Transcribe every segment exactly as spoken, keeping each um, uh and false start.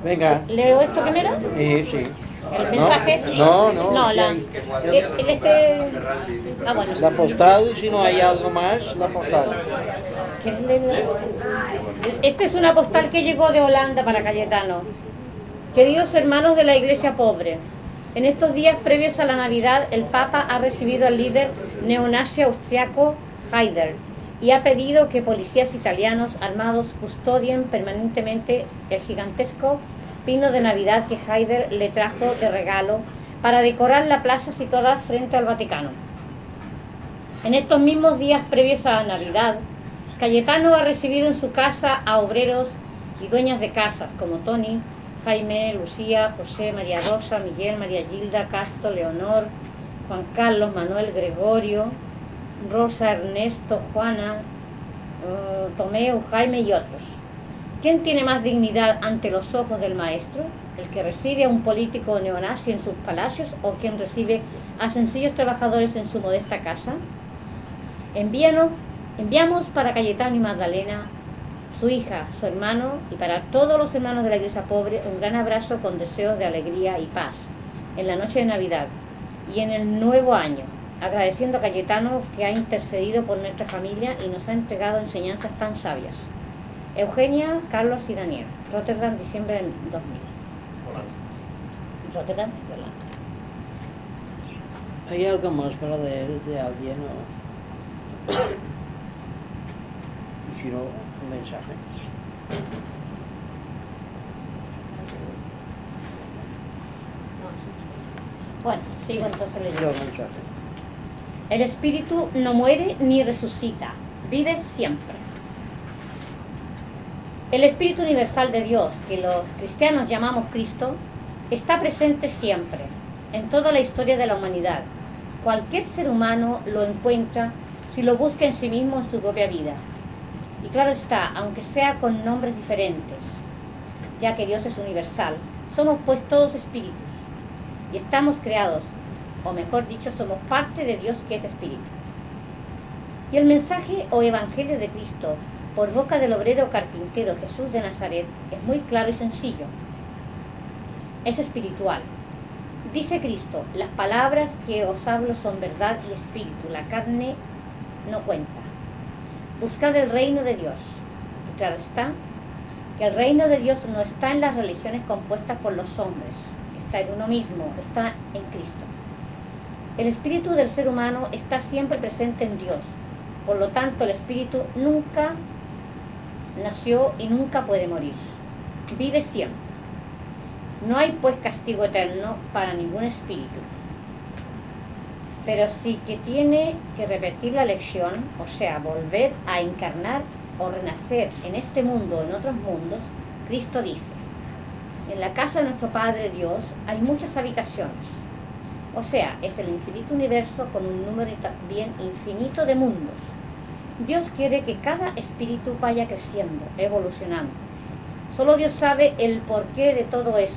Venga. ¿Leo esto primero? Sí, sí. ¿El mensaje? No, no. No, si la... hay- el- el este... Ah, bueno. La postal, si no hay algo más, la postal. ¿Quieres leerlo? Esta es una postal que llegó de Holanda para Cayetano. Queridos hermanos de la iglesia pobre, en estos días previos a la Navidad, el Papa ha recibido al líder neonazi austriaco Haider y ha pedido que policías italianos armados custodien permanentemente el gigantesco pino de Navidad que Haider le trajo de regalo para decorar la plaza situada frente al Vaticano. En estos mismos días previos a la Navidad, Cayetano ha recibido en su casa a obreros y dueñas de casas como Tony, Jaime, Lucía, José, María Rosa, Miguel, María Gilda, Castro, Leonor, Juan Carlos, Manuel, Gregorio, Rosa, Ernesto, Juana, uh, Tomeu, Jaime y otros. ¿Quién tiene más dignidad ante los ojos del maestro? ¿El que recibe a un político neonazi en sus palacios o quien recibe a sencillos trabajadores en su modesta casa? Envíanos, enviamos para Cayetano y Magdalena, su hija, su hermano y para todos los hermanos de la iglesia pobre un gran abrazo con deseos de alegría y paz en la noche de Navidad y en el nuevo año, agradeciendo a Cayetano que ha intercedido por nuestra familia y nos ha entregado enseñanzas tan sabias. Eugenia, Carlos y Daniel, Rotterdam, diciembre del dos mil. Rotterdam, ¿verdad? ¿Hay algo más para leer de alguien o...? Y si no, un mensaje. Bueno, sigo entonces Yo leyendo. un mensaje. El espíritu no muere ni resucita, vive siempre. El espíritu universal de Dios, que los cristianos llamamos Cristo, está presente siempre, en toda la historia de la humanidad. Cualquier ser humano lo encuentra si lo busca en sí mismo en su propia vida. Y claro está, aunque sea con nombres diferentes, ya que Dios es universal, somos pues todos espíritus y estamos creados, o mejor dicho, somos parte de Dios que es espíritu. Y el mensaje o evangelio de Cristo, por boca del obrero carpintero Jesús de Nazaret, es muy claro y sencillo. Es espiritual. Dice Cristo, las palabras que os hablo son verdad y espíritu, la carne no cuenta. Buscad el reino de Dios. Y claro está que el reino de Dios no está en las religiones compuestas por los hombres, está en uno mismo, está en Cristo. El espíritu del ser humano está siempre presente en Dios, por lo tanto el espíritu nunca nació y nunca puede morir, vive siempre. No hay pues castigo eterno para ningún espíritu, pero sí que tiene que repetir la lección, o sea, volver a encarnar o renacer en este mundo o en otros mundos. Cristo dice, en la casa de nuestro Padre Dios hay muchas habitaciones, o sea, es el infinito universo con un número también infinito de mundos. Dios quiere que cada espíritu vaya creciendo, evolucionando. Solo Dios sabe el porqué de todo esto.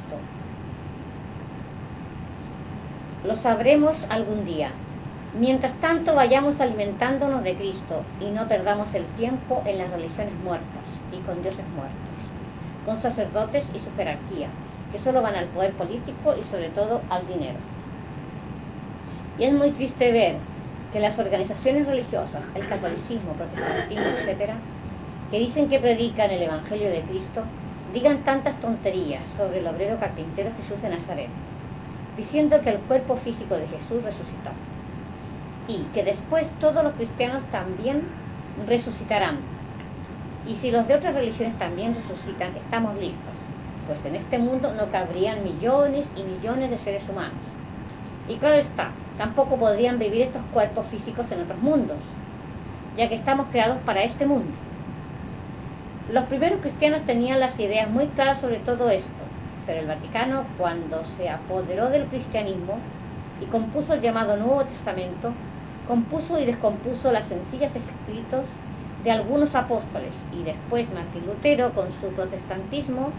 Lo sabremos algún día. Mientras tanto, vayamos alimentándonos de Cristo y no perdamos el tiempo en las religiones muertas y con dioses muertos, con sacerdotes y su jerarquía, que solo van al poder político y sobre todo al dinero. Y es muy triste ver que las organizaciones religiosas, el catolicismo, protestantismo, etcétera, que dicen que predican el Evangelio de Cristo, digan tantas tonterías sobre el obrero carpintero Jesús de Nazaret, diciendo que el cuerpo físico de Jesús resucitó y que después todos los cristianos también resucitarán. Y si los de otras religiones también resucitan, estamos listos, pues en este mundo no cabrían millones y millones de seres humanos. Y claro está, tampoco podrían vivir estos cuerpos físicos en otros mundos, ya que estamos creados para este mundo. Los primeros cristianos tenían las ideas muy claras sobre todo esto, pero el Vaticano, cuando se apoderó del cristianismo y compuso el llamado Nuevo Testamento, compuso y descompuso las sencillas escritos de algunos apóstoles, y después Martín Lutero, con su protestantismo,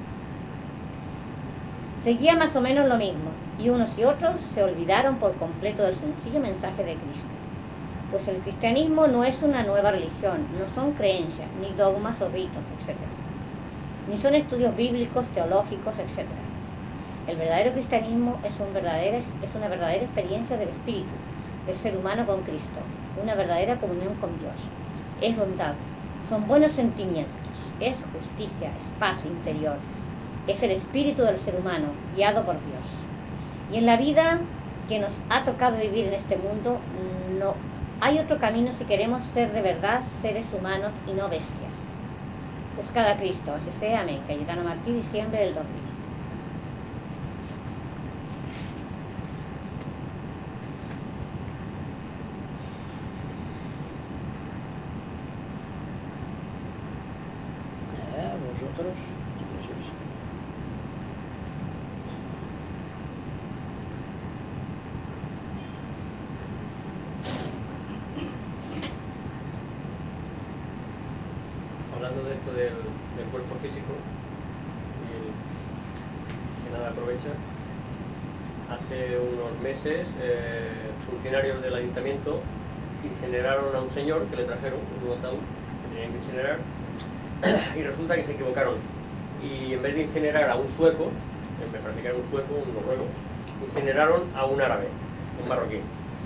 seguía más o menos lo mismo, y unos y otros se olvidaron por completo del sencillo mensaje de Cristo. Pues el cristianismo no es una nueva religión, no son creencias, ni dogmas o ritos, etcétera. ni son estudios bíblicos, teológicos, etcétera. El verdadero cristianismo es, un verdadera, es una verdadera experiencia del espíritu, del ser humano con Cristo, una verdadera comunión con Dios. Es bondad, son buenos sentimientos, es justicia, es paz interior, es el espíritu del ser humano, guiado por Dios. Y en la vida que nos ha tocado vivir en este mundo, no hay otro camino si queremos ser de verdad seres humanos y no bestias. Buscad a Cristo, así sea, amén. Cayetano Martí, diciembre del dos mil. Eh, vosotros. Hablando de esto del, del cuerpo físico y el, que nada aprovecha, hace unos meses eh, funcionarios del ayuntamiento incineraron a un señor que le trajeron un ataúd que tenían que incinerar y resulta que se equivocaron y en vez de incinerar a un sueco, me parece que era un sueco, un noruego, incineraron a un árabe, un marroquí.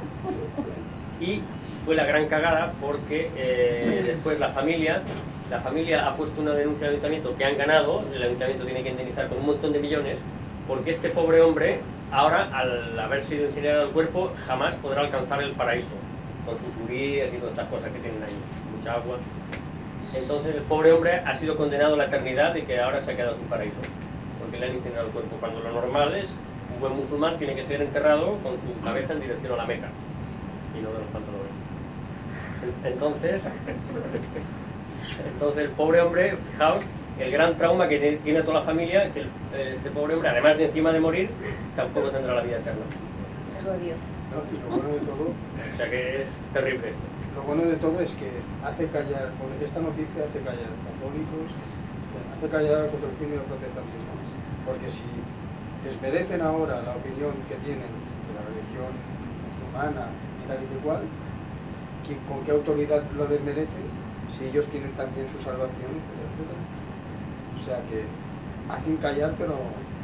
Y fue la gran cagada porque eh, después la familia La familia ha puesto una denuncia al ayuntamiento que han ganado, el ayuntamiento tiene que indemnizar con un montón de millones, porque este pobre hombre, ahora, al haber sido incinerado el cuerpo, jamás podrá alcanzar el paraíso, con sus uríes y todas estas cosas que tienen ahí, mucha agua. Entonces el pobre hombre ha sido condenado a la eternidad y que ahora se ha quedado sin paraíso, porque le han incinerado el cuerpo, cuando lo normal es, un buen musulmán tiene que ser enterrado con su cabeza en dirección a la Meca, y no de los pantalones. Entonces... Entonces el pobre hombre, fijaos, el gran trauma que tiene toda la familia, que este pobre hombre, además de encima de morir, tampoco tendrá la vida eterna. No, y lo bueno de todo, o sea que es terrible esto. Lo bueno de todo es que hace callar, esta noticia hace callar a católicos, hace callar al patrocinio y al protestantismo, porque si desmerecen ahora la opinión que tienen de la religión musulmana y tal y cual, ¿con qué autoridad lo desmerecen? Si ellos tienen también su salvación, etcétera. O sea que hacen callar, pero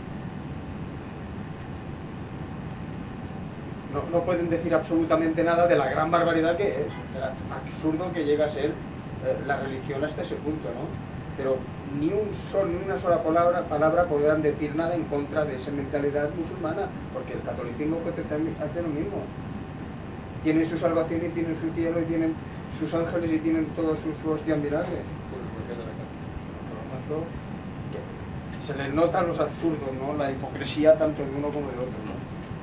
no, no pueden decir absolutamente nada de la gran barbaridad que es, o sea, absurdo que llega a ser eh, la religión hasta ese punto, ¿no? Pero ni un sol, ni una sola palabra, palabra podrán decir nada en contra de esa mentalidad musulmana, porque el catolicismo puede hacer lo mismo. Tienen su salvación y tienen su cielo y tienen sus ángeles y tienen todos sus, su hostia mirable. Por lo tanto, se les notan los absurdos, ¿no? La hipocresía tanto de uno como del otro, ¿no?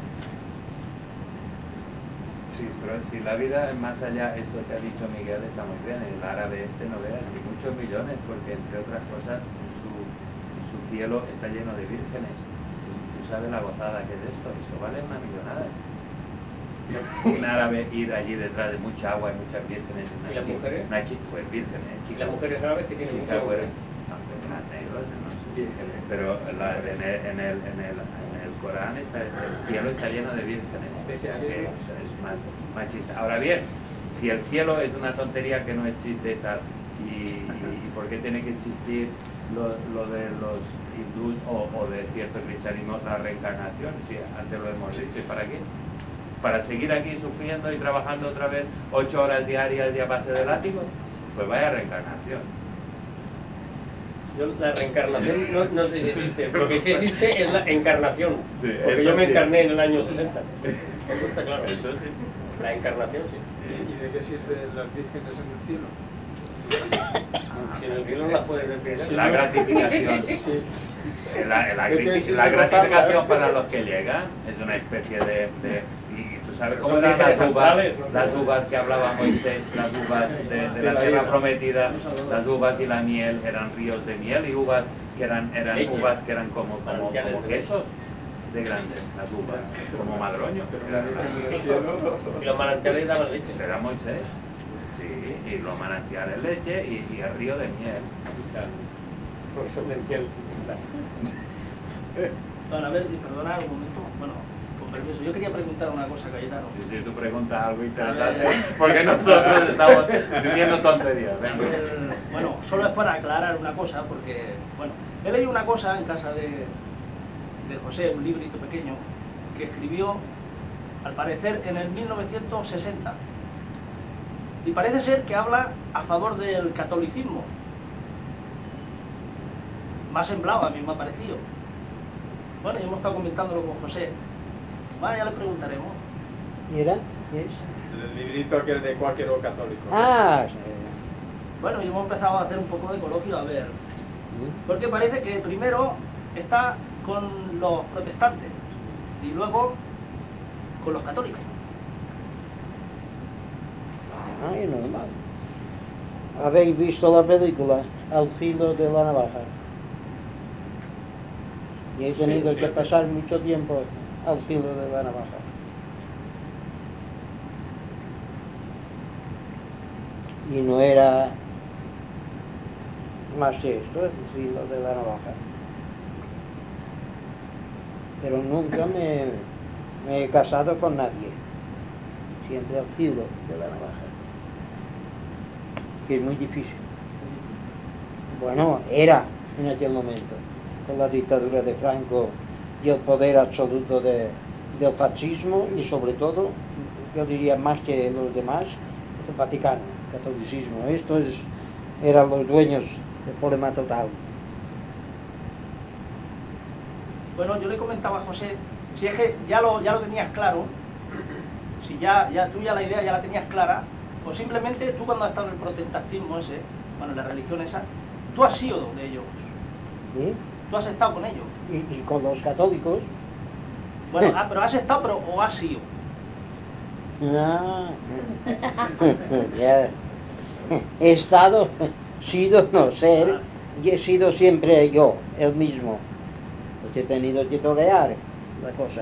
Sí, pero si la vida es más allá, esto que ha dicho Miguel está muy bien, el árabe este no veas ni muchos millones, porque entre otras cosas su, su cielo está lleno de vírgenes. Tú sabes la gozada que es esto, esto vale una millonada. Un árabe ir allí detrás de mucha agua y muchas vírgenes. ¿Y las mujeres? Una chica, pues vírgenes. ¿Y las mujeres árabes que tienen mucha agua? No, tendrán negros, no sé, vírgenes. Pero la, en, el, en, el, en, el, en el Corán está, el cielo está lleno de vírgenes. O sea que es más machista. Ahora bien, si el cielo es una tontería que no existe y tal, y, y por qué tiene que existir lo, lo de los hindús o, o de cierto cristianismo, la reencarnación, si antes lo hemos dicho, ¿y para qué? Para seguir aquí sufriendo y trabajando otra vez ocho horas diarias y a base de látigos, pues vaya reencarnación. Yo, la reencarnación no, no sé si existe, lo que sí existe es la encarnación, sí, porque yo me sí. encarné en el año sesenta, eso está claro. Eso sí. La encarnación sí. ¿Y de qué sirven las vírgenes en el cielo? Si en el cielo no las puedes despedir. La gratificación. Sí. La, la, ¿Qué grati- te la sirve gratificación gozarlas? para los que llegan es una especie de... de y tú sabes cómo Son eran las vírgenes uvas, astrales, ¿no? las uvas que hablaba Moisés, las uvas de, de la tierra prometida, las uvas y la miel eran ríos de miel y uvas que eran, eran Leche. uvas que eran como, como, Manantiales como de quesos de grandes, las uvas, como madroño. Y los manantiales daban leche. Era Moisés, sí, y los manantiales leche y, y el río de miel. Claro. Por eso me entiendo. Bueno, a ver, y perdona un momento, bueno, permiso, yo quería preguntar una cosa, Cayetano. Si tú preguntas algo interesante, porque nosotros estamos diciendo tonterías. Venga. El, bueno, solo es para aclarar una cosa, porque, bueno, he leído una cosa en casa de, de José, un librito pequeño, que escribió, al parecer, en el mil novecientos sesenta. Y parece ser que habla a favor del catolicismo. Me ha sembrado, a mí me ha parecido. Bueno, y hemos estado comentándolo con José. Bueno, ya le preguntaremos. ¿Y era? ¿Qué es? El librito aquel de cualquier católico. Ah, sí. Bueno, y hemos empezado a hacer un poco de coloquio, a ver. ¿Mm? Porque parece que primero está con los protestantes y luego con los católicos. Ay, normal. ¿Habéis visto la película Al filo de la navaja? Y he tenido Sí, sí. que pasar mucho tiempo al filo de la navaja. Y no era más que esto, el filo de la navaja. Pero nunca me, me he casado con nadie. Siempre al filo de la navaja. Que es muy difícil. Bueno, era en aquel momento, con la dictadura de Franco y el poder absoluto de, del fascismo y sobre todo, yo diría más que los demás, el Vaticano, el catolicismo. Estos eran los dueños de forma total. Bueno, yo le comentaba a José, si es que ya lo, ya lo tenías claro, si ya, ya tú ya la idea ya la tenías clara, o simplemente tú cuando has estado en el protestantismo ese, bueno, en la religión esa, tú has sido de ellos, ¿Sí? tú has estado con ellos. Y, y con los católicos. Bueno, ah, pero has estado, pero o has sido. Ah, ya. He estado, sido, no ser, y he sido siempre yo, el mismo. Porque he tenido que tolerar la cosa.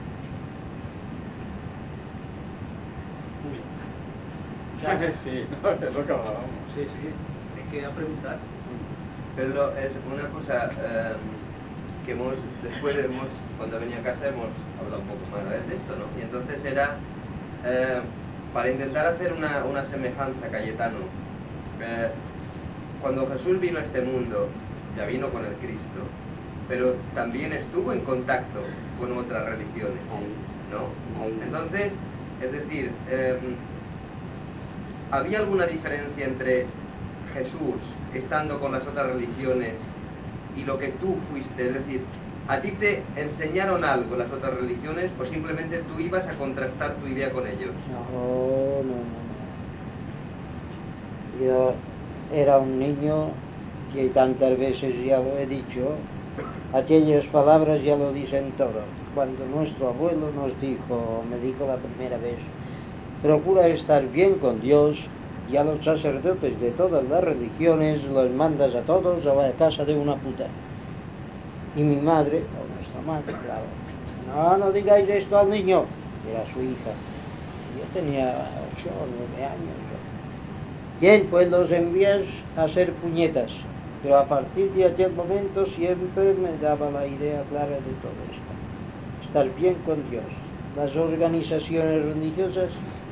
Muy bien. Sí, no, es lo que hablábamos. Sí, sí, hay que preguntar. Pero es una cosa eh, que hemos, después hemos, cuando venía a casa hemos hablado un poco más de esto, ¿no? Y entonces era, eh, para intentar hacer una, una semejanza, Cayetano, eh, cuando Jesús vino a este mundo, ya vino con el Cristo, pero también estuvo en contacto con otras religiones, ¿no? Ahí. Entonces, es decir, eh, ¿había alguna diferencia entre Jesús estando con las otras religiones y lo que tú fuiste? Es decir, ¿a ti te enseñaron algo las otras religiones o simplemente tú ibas a contrastar tu idea con ellos? No, no, no, no. Yo era un niño que tantas veces ya lo he dicho, aquellas palabras ya lo dicen todo. Cuando nuestro abuelo nos dijo, me dijo la primera vez, procura estar bien con Dios, y a los sacerdotes de todas las religiones los mandas a todos a la casa de una puta. Y mi madre, o nuestra madre, claro, no, no digáis esto al niño, era su hija. Yo tenía ocho o nueve años. Bien, pues los envías a hacer puñetas, pero a partir de aquel momento siempre me daba la idea clara de todo esto. Estar bien con Dios. Las organizaciones religiosas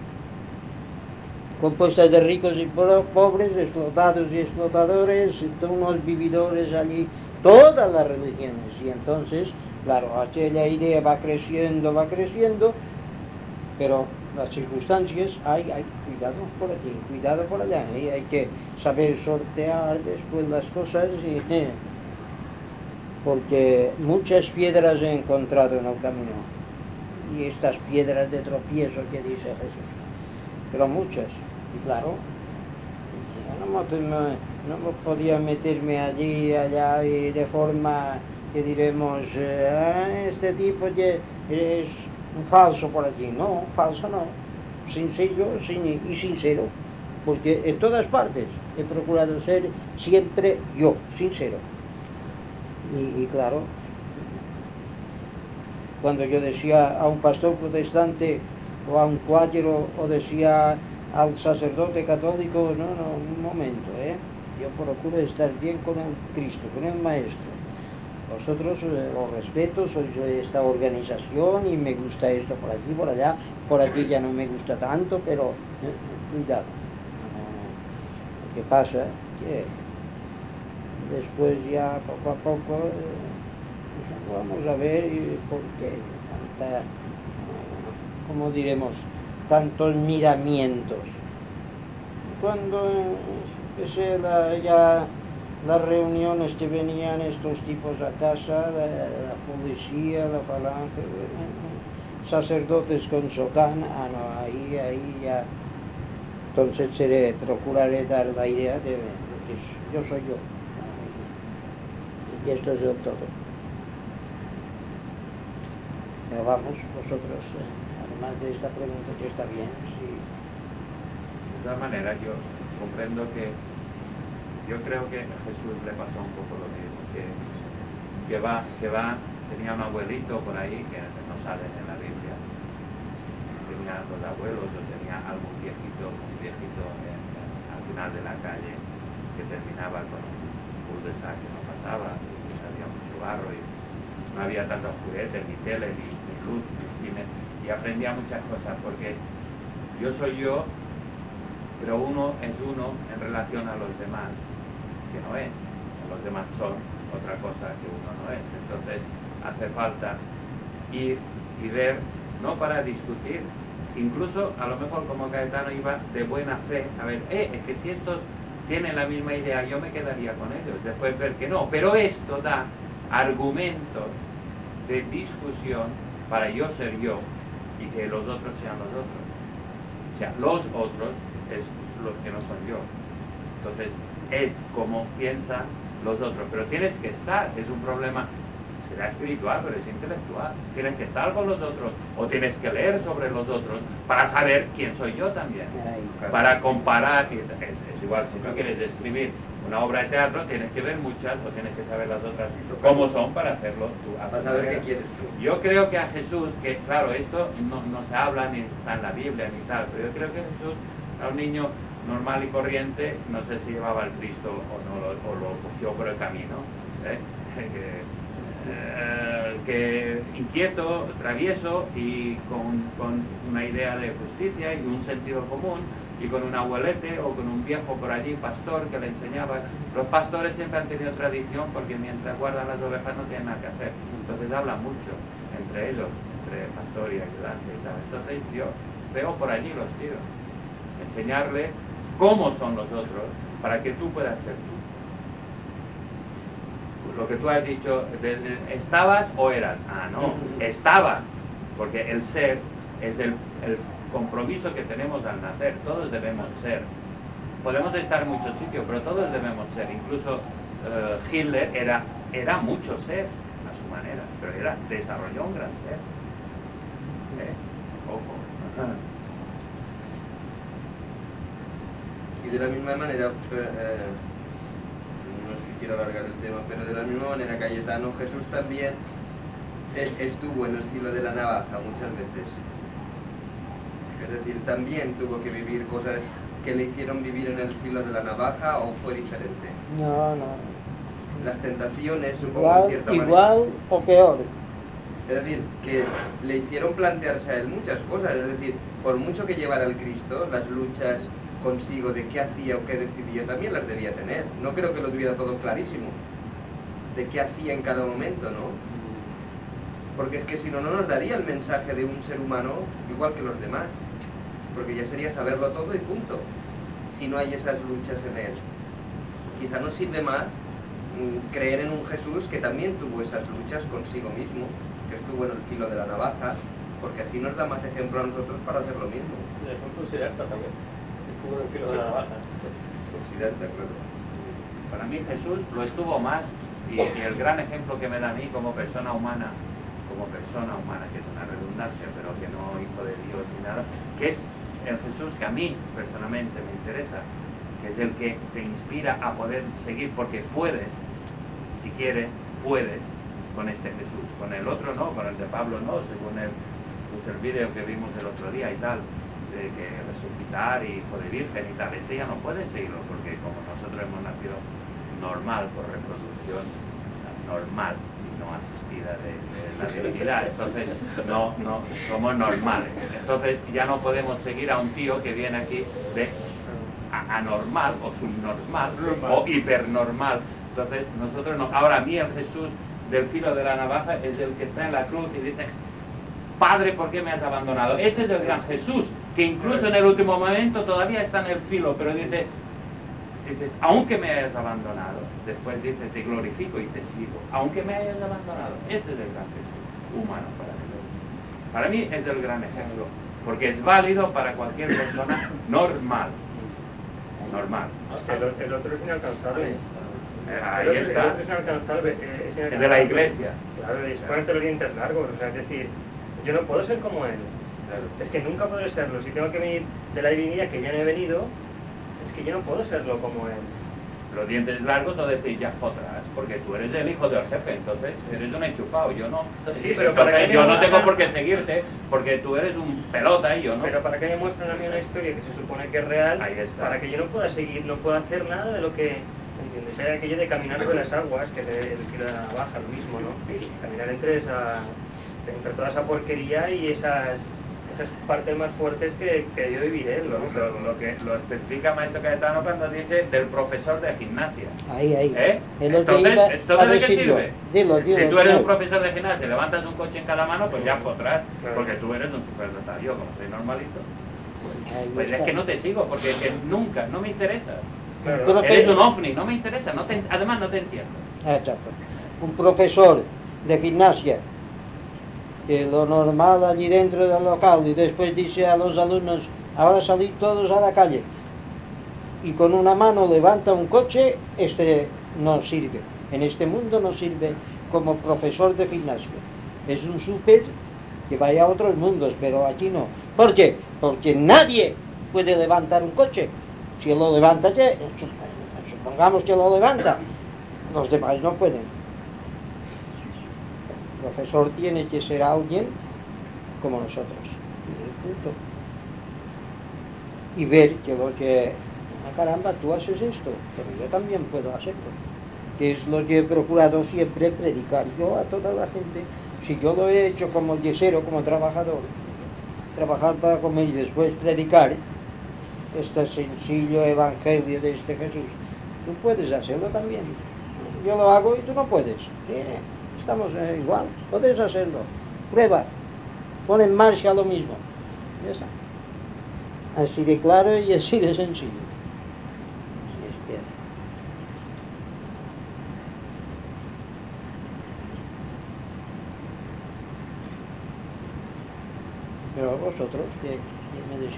compuestas de ricos y pobres, explotados y explotadores, unos vividores allí, todas las religiones. Y entonces, claro, aquella idea va creciendo, va creciendo, pero las circunstancias, hay, hay cuidado por aquí, cuidado por allá, y hay que saber sortear después las cosas, y, porque muchas piedras he encontrado en el camino, y estas piedras de tropiezo que dice Jesús, pero muchas. Y claro, yo no, me, no podía meterme allí, allá, y de forma que diremos, eh, este tipo que es un falso por aquí. No, falso no, sencillo sin, y sincero, porque en todas partes he procurado ser siempre yo, sincero. Y, y claro, cuando yo decía a un pastor protestante o a un cuáquero, o decía al sacerdote católico, no, no, un momento, ¿eh? Yo procuro estar bien con el Cristo, con el Maestro. vosotros eh, os respeto, sois de esta organización y me gusta esto por aquí, por allá, por aquí ya no me gusta tanto, pero eh, cuidado. Eh, lo que pasa que después ya poco a poco eh, vamos a ver por qué tanta, eh, como diremos, tantos miramientos. Cuando empecé la, ya las reuniones que venían estos tipos a casa, la, la policía, la falange, eh, sacerdotes con sotana, ah, no, ahí, ahí ya, entonces seré, procuraré dar la idea de, de que yo soy yo, y esto es todo. Pero vamos, vosotros, eh, además de esta pregunta que está bien, sí. De todas maneras, yo comprendo que yo creo que a Jesús le pasó un poco lo mismo, que, que, va, que va, tenía un abuelito por ahí, que no sale en la Biblia, tenía dos abuelos, o tenía algún viejito, un viejito en, en, al final de la calle, que terminaba con un cul-de-sac que no pasaba, y había mucho barro, y no había tantos juguetes, ni tele, ni, ni luz, ni cine, y aprendía muchas cosas, porque yo soy yo, pero uno es uno en relación a los demás, que no es. Los demás son otra cosa que uno no es. Entonces hace falta ir y ver, no para discutir, incluso a lo mejor como Cayetano iba de buena fe, a ver, eh, es que si estos tienen la misma idea, yo me quedaría con ellos, después ver que no, pero esto da argumentos de discusión para yo ser yo y que los otros sean los otros. O sea, los otros es los que no son yo. Entonces, es como piensan los otros, pero tienes que estar, es un problema, será espiritual, pero es intelectual. Tienes que estar con los otros, o tienes que leer sobre los otros para saber quién soy yo también, para comparar. Es, es igual, si tú quieres escribir una obra de teatro, tienes que ver muchas, o tienes que saber las otras cómo son para hacerlo tú. Para saber qué quieres tú. Yo creo que a Jesús, que claro, esto no, no se habla ni está en la Biblia ni tal, pero yo creo que Jesús a un niño normal y corriente, no sé si llevaba el Cristo o no, lo, o lo cogió por el camino, ¿eh? que, eh, que inquieto, travieso y con, con una idea de justicia y un sentido común, y con un abuelete o con un viejo por allí, pastor, que le enseñaba. Los pastores siempre han tenido tradición porque mientras guardan las ovejas no tienen nada que hacer, entonces hablan mucho entre ellos, entre pastor y ayudante y tal. Entonces yo veo por allí los tiros, enseñarle cómo son los otros para que tú puedas ser tú. Lo que tú has dicho, de, de, ¿estabas o eras? Ah, no, estaba, porque el ser es el, el compromiso que tenemos al nacer. Todos debemos ser. Podemos estar en muchos sitios, pero todos debemos ser. Incluso uh, Hitler era, era mucho ser a su manera, pero era, desarrolló un gran ser. ¿Eh? Ojo. Ajá. Y de la misma manera, eh, no sé si quiero alargar el tema, pero de la misma manera Cayetano, Jesús también estuvo en el filo de la navaja muchas veces. Es decir, también tuvo que vivir cosas que le hicieron vivir en el filo de la navaja, ¿o fue diferente? No, no. Las tentaciones, supongo, Igual, en cierta igual manera. o peor. Es decir, que le hicieron plantearse a él muchas cosas. Es decir, por mucho que llevara el Cristo, las luchas consigo de qué hacía o qué decidía, también las debía tener. No creo que lo tuviera todo clarísimo, de qué hacía en cada momento, ¿no? Porque es que si no, no nos daría el mensaje de un ser humano igual que los demás. Porque ya sería saberlo todo y punto, si no hay esas luchas en él. Quizá nos sirve más mm, creer en un Jesús que también tuvo esas luchas consigo mismo, que estuvo en el filo de la navaja, porque así nos da más ejemplo a nosotros para hacer lo mismo. El ejemplo Siddhartha también, estuvo en el filo de la navaja. Siddhartha, claro. Para mí Jesús lo estuvo más, y, y el gran ejemplo que me da a mí como persona humana, como persona humana, que es una redundancia, pero que no hizo de Dios ni nada, que es el Jesús que a mí personalmente me interesa, que es el que te inspira a poder seguir, porque puedes, si quieres, puedes con este Jesús. Con el otro no, con el de Pablo no, según el, pues el vídeo que vimos el otro día y tal, de que resucitar y hijo de virgen y tal. Este ya no puede seguirlo, porque como nosotros hemos nacido normal, por reproducción normal, vida de, de la divinidad, entonces no, no somos normales. Entonces ya no podemos seguir a un tío que viene aquí de anormal o subnormal o hipernormal. Entonces nosotros no. Ahora a mí el Jesús del filo de la navaja es el que está en la cruz y dice: Padre, ¿por qué me has abandonado? Ese es el gran Jesús, que incluso en el último momento todavía está en el filo, pero dice, dices, aunque me hayas abandonado, después dice, te glorifico y te sigo, aunque me hayas abandonado. Ese es el gran Jesús humano para mí. Para mí es el gran ejemplo, porque es válido para cualquier persona normal. Normal. Hasta el, el otro es inalcanzable. Ahí el está. El otro es inalcanzable. Es inalcanzable. Es de la iglesia. Claro, es ponerte los dientes largos. O sea, es decir, yo no puedo ser como él. Claro. Es que nunca podré serlo. Si tengo que venir de la divinidad, que ya no he venido, es que yo no puedo serlo como él. Los dientes largos o decir ya fotras, porque tú eres el hijo del jefe, entonces eres un enchufado, yo no. Sí, pero para entonces, que yo me no muestran... tengo por qué seguirte, porque tú eres un pelota y yo no. Pero para que me muestren a mí una historia que se supone que es real, ahí está. Para que yo no pueda seguir, no pueda hacer nada de lo que, ¿entiendes? Hay aquello de caminar sobre las aguas, que es el filo de la navaja, lo mismo, ¿no? Caminar entre esa, entre toda esa porquería y esas, esas partes más fuertes que, que yo viviré, ¿no? Lo, lo que lo especifica Maestro Cayetano cuando dice del profesor de gimnasia. Ahí, ahí. ¿Eh? Es lo que Entonces, iba ¿entonces a de qué decirlo. sirve? Dilo, dilo, si tú eres dilo. un profesor de gimnasia, levantas un coche en cada mano, pues ya fotras, Claro. porque tú eres un superdotado. Yo, como soy normalito, Ahí pues es está. que no te sigo, porque es que nunca, no me interesa. Claro. Pero- Eres un ovni, no me interesa, no te, además no te entiendo. Exacto. Un profesor de gimnasia, que lo normal allí dentro del local, y después dice a los alumnos, ahora salid todos a la calle, y con una mano levanta un coche, este no sirve. En este mundo no sirve como profesor de gimnasia. Es un súper que vaya a otros mundos, pero aquí no. ¿Por qué? Porque nadie puede levantar un coche. Si lo levanta, que- supongamos que lo levanta, los demás no pueden. El profesor tiene que ser alguien como nosotros. Y punto. Y ver que lo que, ah, caramba, tú haces esto, pero yo también puedo hacerlo. Que es lo que he procurado siempre predicar yo a toda la gente. Si yo lo he hecho como yesero, como trabajador, trabajar para comer y después predicar este sencillo evangelio de este Jesús, tú puedes hacerlo también. Yo lo hago y tú no puedes. Sí, estamos eh, igual, puedes hacerlo. Prueba, pon en marcha lo mismo. Ya está. Así de claro y así de sencillo. Así es que... Pero vosotros, ¿qué, qué me decís?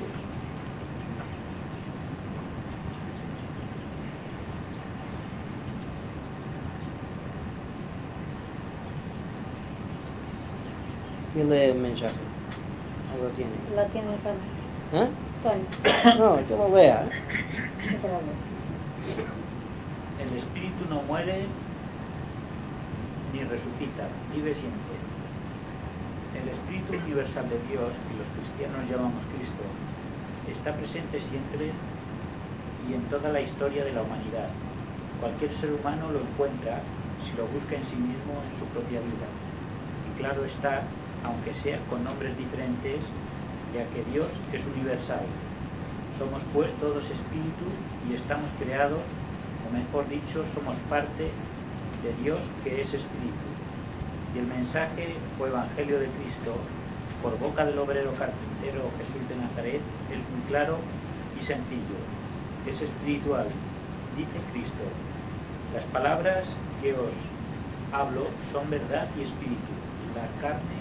¿Quién lee el mensaje? ¿No lo tiene? Lo tiene Tony. ¿Eh? Tony, No, que lo lea. ¿qué te lo leo? El espíritu no muere ni resucita, vive siempre. El espíritu universal de Dios, que los cristianos llamamos Cristo, está presente siempre y en toda la historia de la humanidad. Cualquier ser humano lo encuentra si lo busca en sí mismo en su propia vida. Y claro está, aunque sea con nombres diferentes, ya que Dios es universal. Somos pues todos espíritu y estamos creados, o mejor dicho, somos parte de Dios que es espíritu. Y el mensaje o evangelio de Cristo, por boca del obrero carpintero Jesús de Nazaret, es muy claro y sencillo. Es espiritual, dice Cristo. Las palabras que os hablo son verdad y espíritu. La carne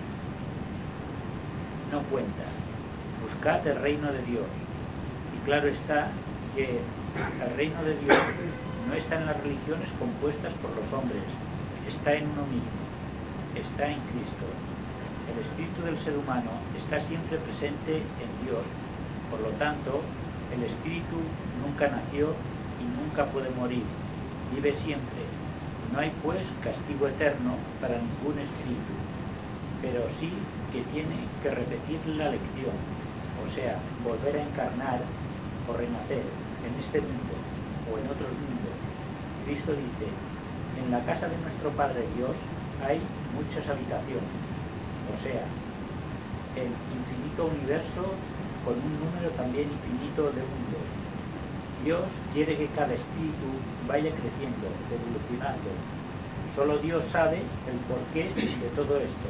no cuenta. Buscad el reino de Dios. Y claro está que el reino de Dios no está en las religiones compuestas por los hombres, está en uno mismo, está en Cristo. El espíritu del ser humano está siempre presente en Dios, por lo tanto, el espíritu nunca nació y nunca puede morir, vive siempre. No hay pues castigo eterno para ningún espíritu, pero sí que tiene que repetir la lección, o sea, volver a encarnar o renacer en este mundo o en otros mundos. Cristo dice, en la casa de nuestro Padre Dios hay muchas habitaciones, o sea, el infinito universo con un número también infinito de mundos. Dios quiere que cada espíritu vaya creciendo, evolucionando. Solo Dios sabe el porqué de todo esto.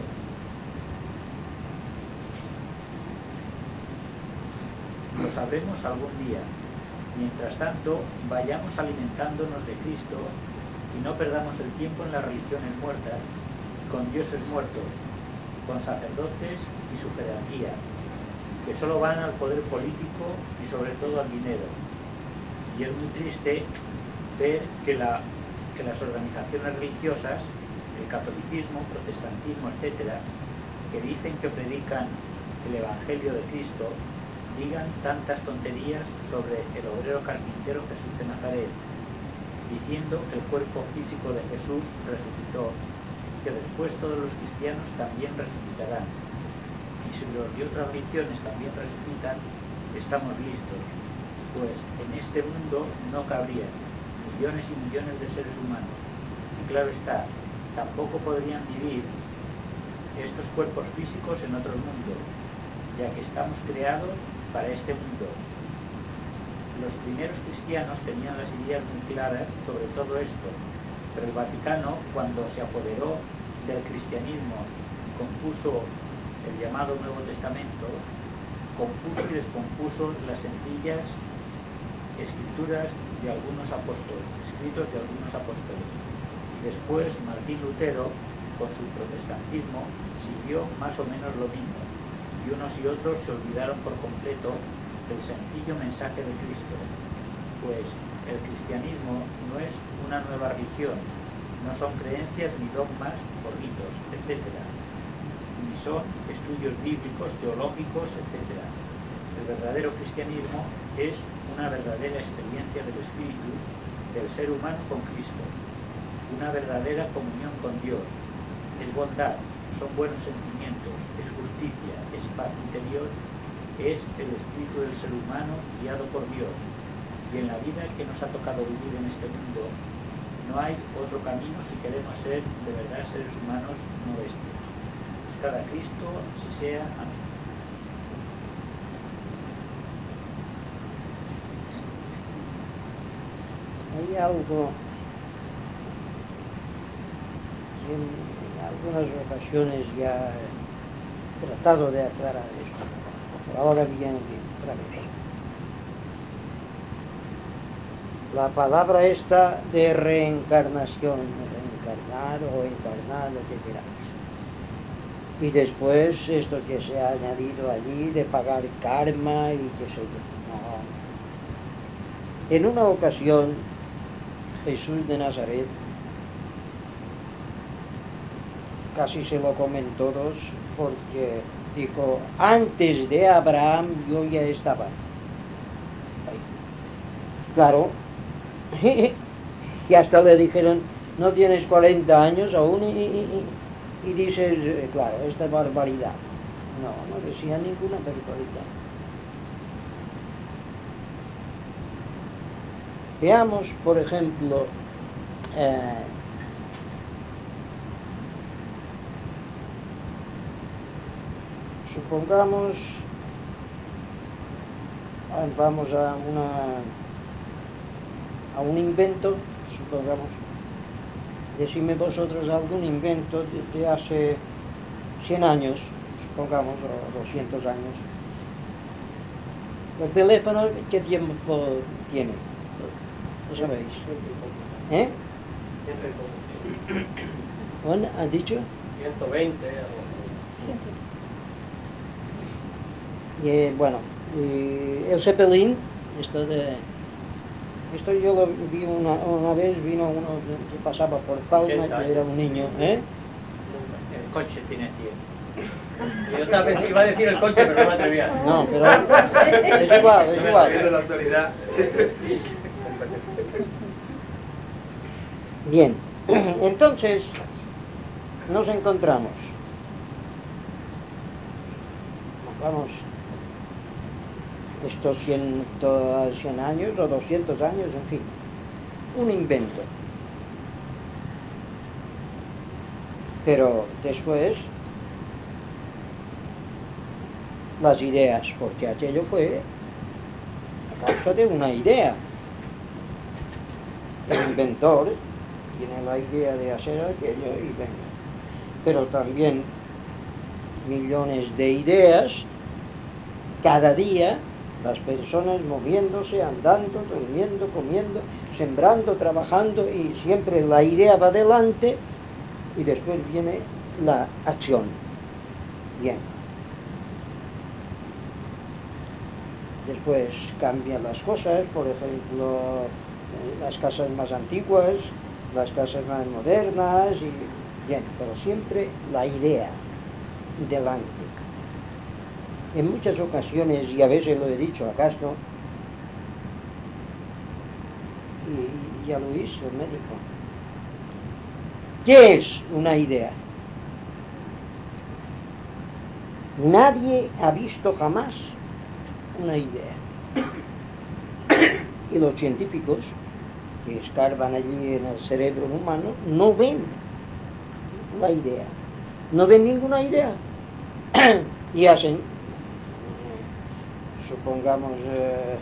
Lo sabremos algún día. Mientras tanto, vayamos alimentándonos de Cristo y no perdamos el tiempo en las religiones muertas, con dioses muertos, con sacerdotes y su jerarquía, que solo van al poder político y sobre todo al dinero. Y es muy triste ver que, la, que las organizaciones religiosas, el catolicismo, protestantismo, etcétera, que dicen que predican el Evangelio de Cristo, digan tantas tonterías sobre el obrero carpintero Jesús de Nazaret, diciendo que el cuerpo físico de Jesús resucitó, que después todos los cristianos también resucitarán. Y si los de otras religiones también resucitan, estamos listos, pues en este mundo no cabrían millones y millones de seres humanos. Y claro está, tampoco podrían vivir estos cuerpos físicos en otros mundos, ya que estamos creados para este mundo. Los primeros cristianos tenían las ideas muy claras sobre todo esto, pero el Vaticano, cuando se apoderó del cristianismo y compuso el llamado Nuevo Testamento, compuso y descompuso las sencillas escrituras de algunos apóstoles, escritos de algunos apóstoles. Y después Martín Lutero, con su protestantismo, siguió más o menos lo mismo, y unos y otros se olvidaron por completo del sencillo mensaje de Cristo, pues el cristianismo no es una nueva religión, no son creencias ni dogmas o ritos, etcétera, ni son estudios bíblicos, teológicos, etcétera. El verdadero cristianismo es una verdadera experiencia del espíritu del ser humano con Cristo, una verdadera comunión con Dios, es bondad, son buenos sentimientos, es justicia, es paz interior, es el espíritu del ser humano guiado por Dios. Y en la vida que nos ha tocado vivir en este mundo, no hay otro camino si queremos ser de verdad seres humanos no bestias. Buscar a Cristo, si sea. Amén. Hay algo que en algunas ocasiones ya he tratado de aclarar esto, pero ahora viene bien, otra vez. La palabra esta de reencarnación, reencarnar o encarnar, lo que queráis. Y después esto que se ha añadido allí de pagar karma y qué sé yo. No. En una ocasión, Jesús de Nazaret, casi se lo comen todos, porque dijo, antes de Abraham yo ya estaba. Ahí. Claro, y hasta le dijeron, no tienes cuarenta años aún, y, y, y, y dices, claro, esta barbaridad. No, no decía ninguna barbaridad. Veamos, por ejemplo, eh, supongamos, vamos a una a un invento, supongamos, decidme vosotros algún invento de, de hace cien años, supongamos, o doscientos años. El teléfono, ¿qué tiempo tiene? ¿Lo sabéis? ¿Eh? ¿Cuánto han dicho? ciento veinte, algo. Y eh, bueno, y el Zeppelin, esto de... Esto yo lo vi una, una vez, vino uno que pasaba por Palma, que era un niño, ¿eh? El coche tiene cien. Yo también iba a decir el coche, pero no me atrevía. No, pero es igual, es igual. de la autoridad. Bien, entonces nos encontramos, vamos, estos cien, cien años o doscientos años, en fin, un invento. Pero después, las ideas, porque aquello fue a causa de una idea. El inventor tiene la idea de hacer aquello y venga. Pero también millones de ideas, cada día, las personas moviéndose, andando, durmiendo, comiendo, sembrando, trabajando, y siempre la idea va adelante y después viene la acción. Bien. Después cambian las cosas, por ejemplo, las casas más antiguas, las casas más modernas, y bien, pero siempre la idea delante. En muchas ocasiones, y a veces lo he dicho a Castro, y a Luis, el médico, ¿qué es una idea? Nadie ha visto jamás una idea. Y los científicos que escarban allí en el cerebro humano no ven la idea, no ven ninguna idea. Y hacen, supongamos, eh,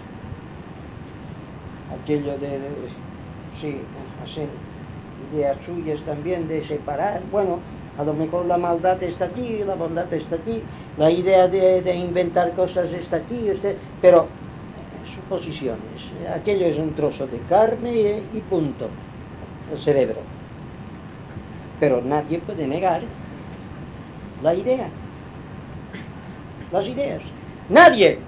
aquello de, de, sí, hacen ideas suyas también de separar, bueno, a lo mejor la maldad está aquí, la bondad está aquí, la idea de, de inventar cosas está aquí, este, pero suposiciones, aquello es un trozo de carne y, y punto, el cerebro. Pero nadie puede negar la idea, las ideas, nadie.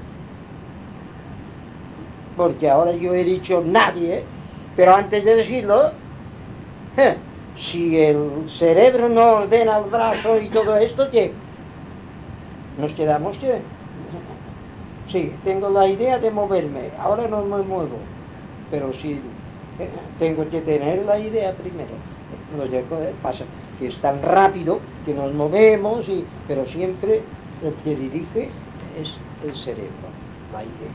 Porque ahora yo he dicho nadie, pero antes de decirlo, eh, si el cerebro no ordena el brazo y todo esto, ¿qué? Nos quedamos que, sí, tengo la idea de moverme, ahora no me muevo, pero sí, eh, tengo que tener la idea primero. Lo que pasa que es tan rápido que nos movemos, y, pero siempre el que dirige es el cerebro, la idea.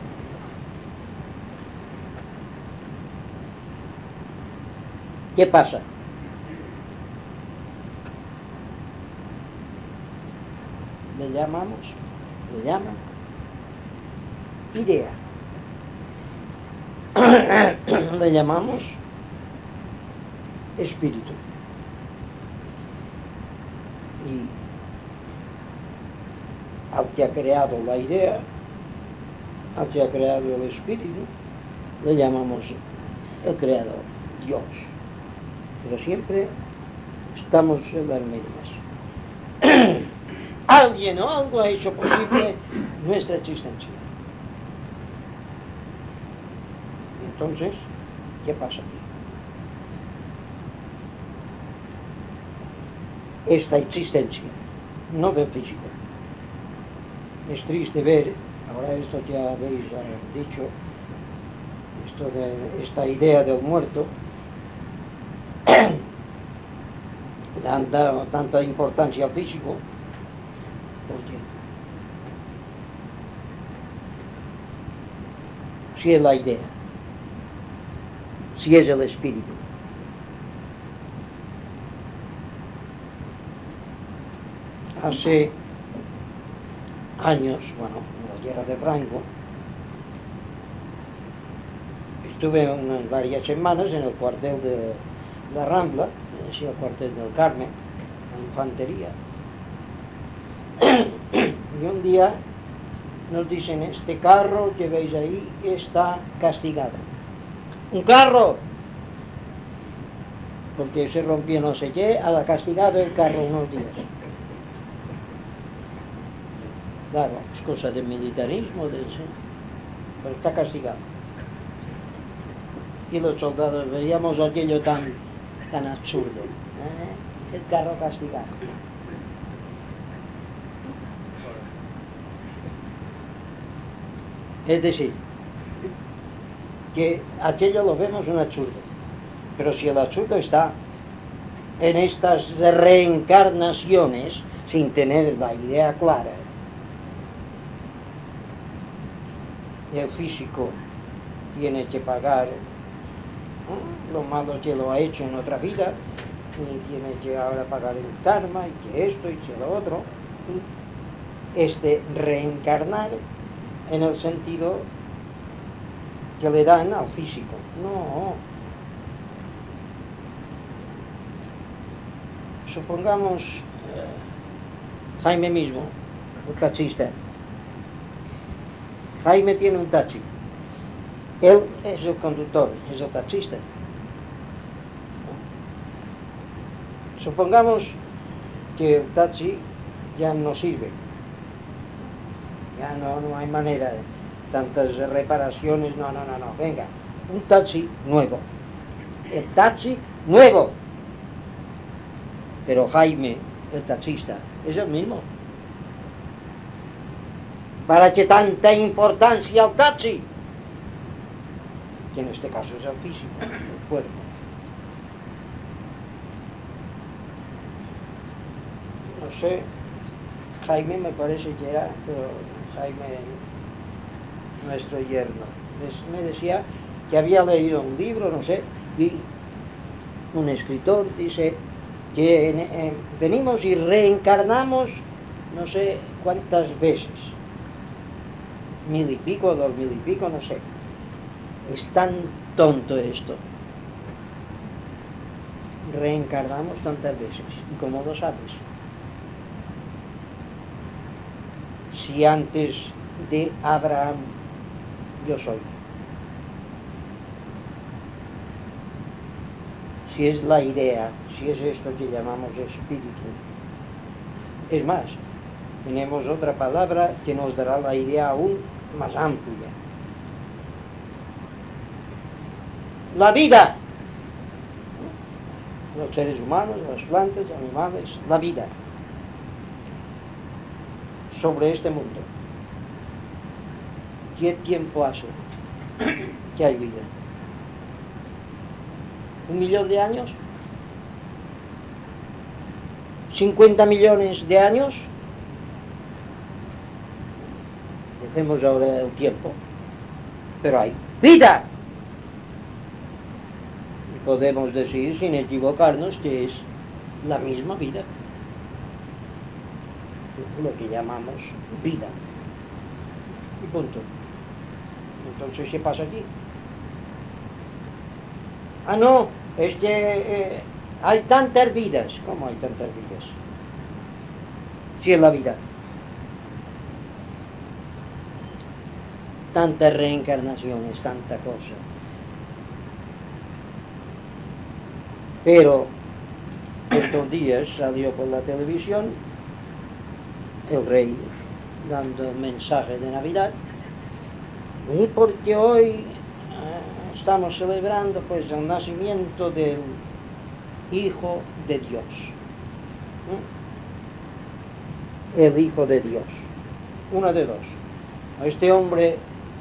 ¿Qué pasa? Le llamamos, le llaman idea. Le llamamos espíritu. Y al que ha creado la idea, al que ha creado el espíritu, le llamamos el creador, Dios. Pero siempre estamos en las mismas. Alguien o algo ha hecho posible nuestra existencia. Entonces, ¿qué pasa aquí? Esta existencia, no del físico. Es triste ver, ahora esto que habéis dicho, esto de esta idea del muerto, dan dado tanta importancia al físico, porque si es la idea, si es el espíritu, hace años, bueno, en la guerra de Franco, estuve unas varias semanas en el cuartel de la Rambla, decía el cuartel del Carmen, la infantería. Y un día nos dicen, este carro que veis ahí está castigado. ¡Un carro! Porque se rompió no sé qué, ha castigado el carro unos días. Claro, es cosa de militarismo, de ese, pero está castigado. Y los soldados veíamos aquello tan, tan absurdo, ¿eh? El carro castigado. Es decir, que aquello lo vemos un absurdo, pero si el absurdo está en estas reencarnaciones sin tener la idea clara, el físico tiene que pagar, ¿eh?, lo malo que lo ha hecho en otra vida, y tiene que ahora pagar el karma, y que esto, y que lo otro. Este reencarnar en el sentido que le dan al físico. No. Supongamos eh, Jaime mismo, el taxista. Jaime tiene un taxi. Él es el conductor, es el taxista. Supongamos que el taxi ya no sirve. Ya no, no hay manera de tantas reparaciones. No, no, no, no. Venga, un taxi nuevo. El taxi nuevo. Pero Jaime, el taxista, es el mismo. ¿Para qué tanta importancia al taxi? Que en este caso es el físico, el cuerpo. No sé, Jaime me parece que era, pero Jaime, nuestro yerno, me decía que había leído un libro, no sé, y un escritor dice que eh, venimos y reencarnamos no sé cuántas veces, mil y pico, dos mil y pico, no sé. Es tan tonto esto. Reencarnamos tantas veces. ¿Y cómo lo sabes? Si antes de Abraham yo soy. Si es la idea, si es esto que llamamos espíritu. Es más, tenemos otra palabra que nos dará la idea aún más amplia. La vida. Los seres humanos, las plantas, animales, la vida. Sobre este mundo. ¿Qué tiempo hace que hay vida? ¿Un millón de años? ¿cincuenta millones de años? Dejemos ahora el tiempo. Pero hay vida. Y podemos decir, sin equivocarnos, que es la misma vida. Lo que llamamos vida. Y punto. Entonces, ¿qué pasa aquí? Ah, no, es que eh, hay tantas vidas. ¿Cómo hay tantas vidas? Si es la vida. Tantas reencarnaciones, tanta cosa. Pero estos días salió por la televisión el rey dando el mensaje de Navidad, y porque hoy eh, estamos celebrando pues el nacimiento del Hijo de Dios. ¿Eh? El Hijo de Dios. Una de dos. Este hombre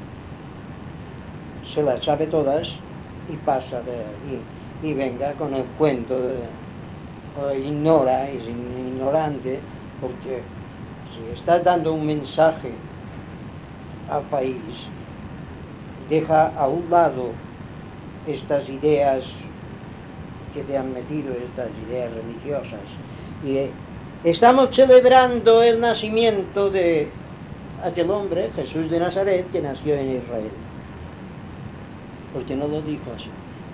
se las sabe todas y pasa de, y, y venga con el cuento de, o ignora, es ignorante, porque si estás dando un mensaje al país, deja a un lado estas ideas que te han metido, estas ideas religiosas. Y eh, estamos celebrando el nacimiento de aquel hombre, Jesús de Nazaret, que nació en Israel. Porque no lo dijo así.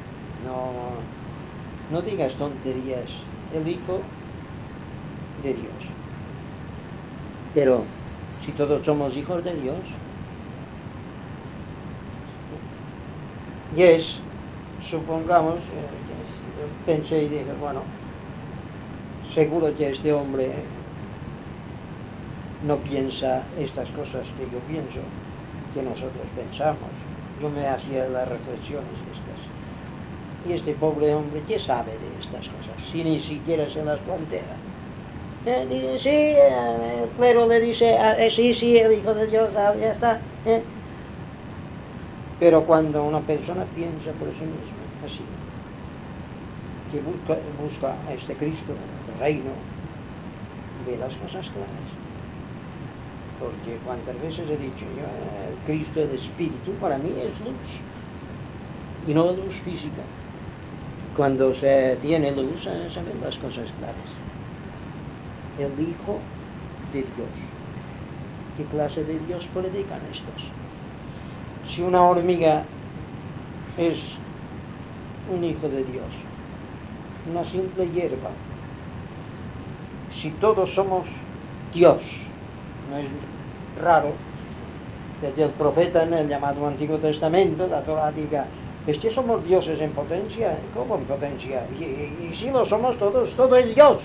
No, no digas tonterías. El Hijo de Dios. Pero si todos somos hijos de Dios, y es, supongamos, eh, pensé y dije, bueno, seguro que este hombre no piensa estas cosas que yo pienso, que nosotros pensamos. Yo me hacía las reflexiones estas. Y este pobre hombre, ¿qué sabe de estas cosas? Si ni siquiera se las plantea. Eh, dice, sí, eh, el clero le dice, eh, sí, sí, el Hijo de Dios, ah, ya está. Eh. Pero cuando una persona piensa por sí misma, así, que busca, busca a este Cristo, el reino, ve las cosas claras. Porque cuántas veces he dicho yo, el Cristo, el Espíritu, para mí es luz, y no luz física. cuando se tiene luz, se ven las cosas claras. El Hijo de Dios. ¿Qué clase de Dios predican estos? Si una hormiga es un hijo de Dios, una simple hierba, si todos somos Dios, no es raro desde el profeta en el llamado Antiguo Testamento, la Torah diga, es que somos dioses en potencia. ¿Cómo en potencia? Y, y, y si lo somos todos, todo es Dios.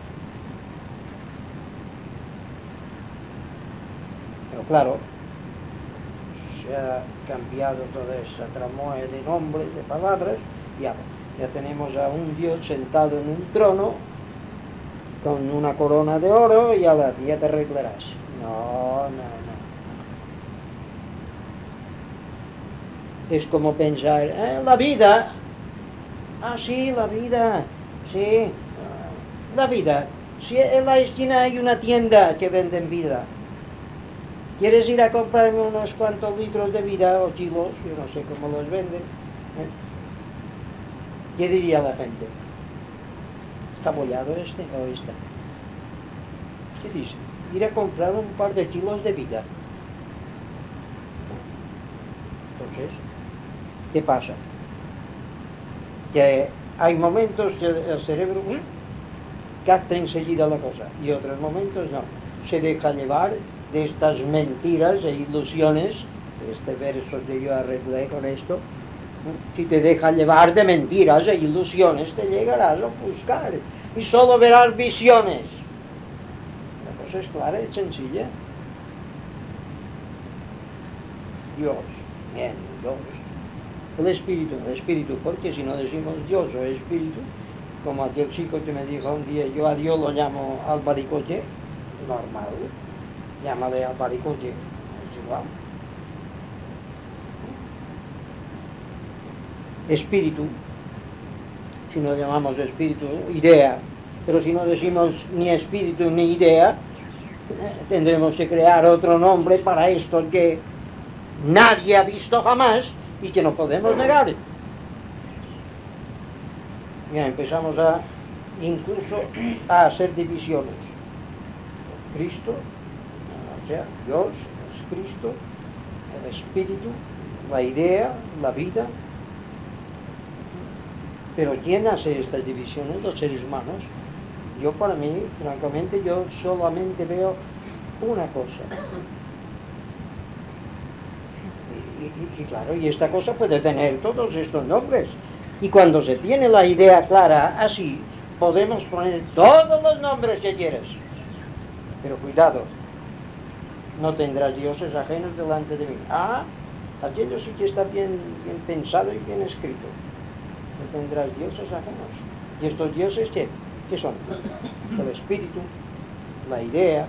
Pero claro, se ha cambiado toda esa tramoya de nombres, de palabras, y ya, ya tenemos a un Dios sentado en un trono, con una corona de oro, y ahora ya te arreglarás. No, no, no. Es como pensar, eh, la vida, ah sí, la vida, sí, la vida, si en la esquina hay una tienda que venden vida, ¿quieres ir a comprarme unos cuantos litros de vida o kilos? Yo no sé cómo los venden. ¿eh? ¿Qué diría la gente? ¿Está bollado este o esta? ¿Qué dice? Ir a comprar un par de kilos de vida. Entonces, ¿qué pasa? Que hay momentos que el cerebro ¿eh? capta enseguida la cosa y otros momentos no. Se deja llevar de estas mentiras e ilusiones, este verso que yo arreglé con esto, si te deja llevar de mentiras e ilusiones, te llegarás a buscar y solo verás visiones. La cosa es clara y sencilla. Dios, bien, Dios. El Espíritu, el Espíritu, porque si no decimos Dios o Espíritu, como aquel chico que me dijo un día, yo a Dios lo llamo albaricoche, normal, llámale albaricoche, es igual. Espíritu, si no llamamos espíritu, idea, pero si no decimos ni espíritu ni idea, eh, tendremos que crear otro nombre para esto que nadie ha visto jamás y que no podemos negar. Ya empezamos a, incluso, a hacer divisiones. Cristo, o sea, Dios, es Cristo, el Espíritu, la idea, la vida. Pero ¿quién hace estas divisiones? Los seres humanos. Yo para mí, francamente, yo solamente veo una cosa. Y, y, y claro, y esta cosa puede tener todos estos nombres. Y cuando se tiene la idea clara, así, podemos poner todos los nombres que quieras. Pero cuidado, no tendrás dioses ajenos delante de mí. Ah, aquello sí que está bien, bien pensado y bien escrito. No tendrás dioses ajenos. ¿Y estos dioses qué? ¿Qué son? El espíritu, la idea,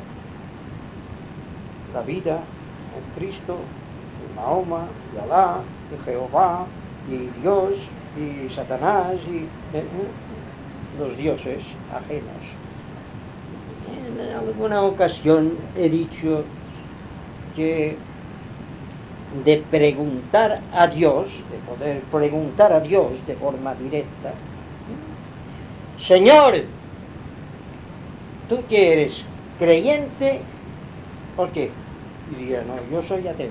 la vida, el Cristo, el Mahoma, y Alá, y Jehová, y Dios, y Satanás, y eh, los dioses ajenos. En alguna ocasión he dicho que de preguntar a Dios, de poder preguntar a Dios de forma directa, Señor, ¿tú que eres creyente o qué? Y diría, no, yo soy ateo.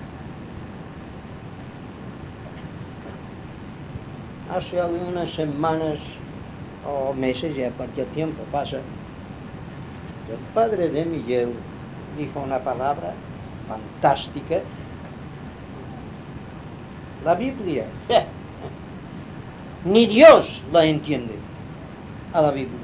Hace algunas semanas o meses, ya porque el tiempo pasa, el padre de Miguel dijo una palabra fantástica. La Biblia, ni Dios la entiende a la Biblia.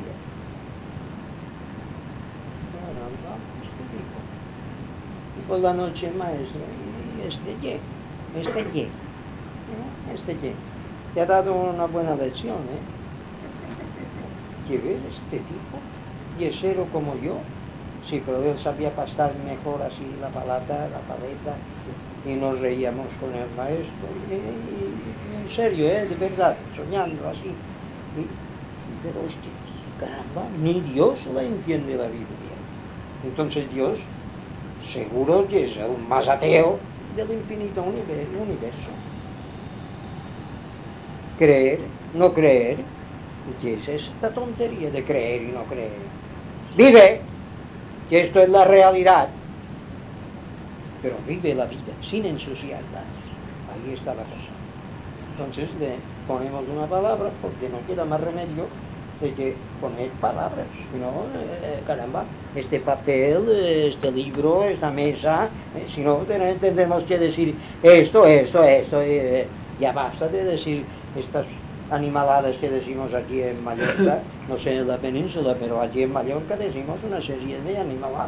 Bueno, vamos, te digo. Y por la noche, maestro, ¿y este qué? ¿Este qué? ¿Eh? ¿Este qué? Te ha dado una buena lección, ¿eh? ¿Qué ves este tipo? Yesero como yo. Sí, pero él sabía pastar mejor así la palata, la paleta, y nos reíamos con el maestro. Y, y, y, en serio, ¿eh? De verdad, soñando así. Y, pero es que, caramba, ni Dios la entiende la Biblia. Entonces Dios, seguro que es el más ateo del infinito universo. Creer no creer. ¿Qué es esta tontería de creer y no creer? Vive, que esto es la realidad, pero vive la vida sin ensuciarla. Ahí está la cosa. Entonces le ponemos una palabra porque no queda más remedio de que poner palabras, si no, eh, caramba, este papel, este libro, esta mesa, eh, si no tendremos que decir esto, esto, esto, eh, ya basta de decir estas animaladas que decimos aquí en Mallorca, no sé en la península, pero aquí en Mallorca decimos una serie de animaladas.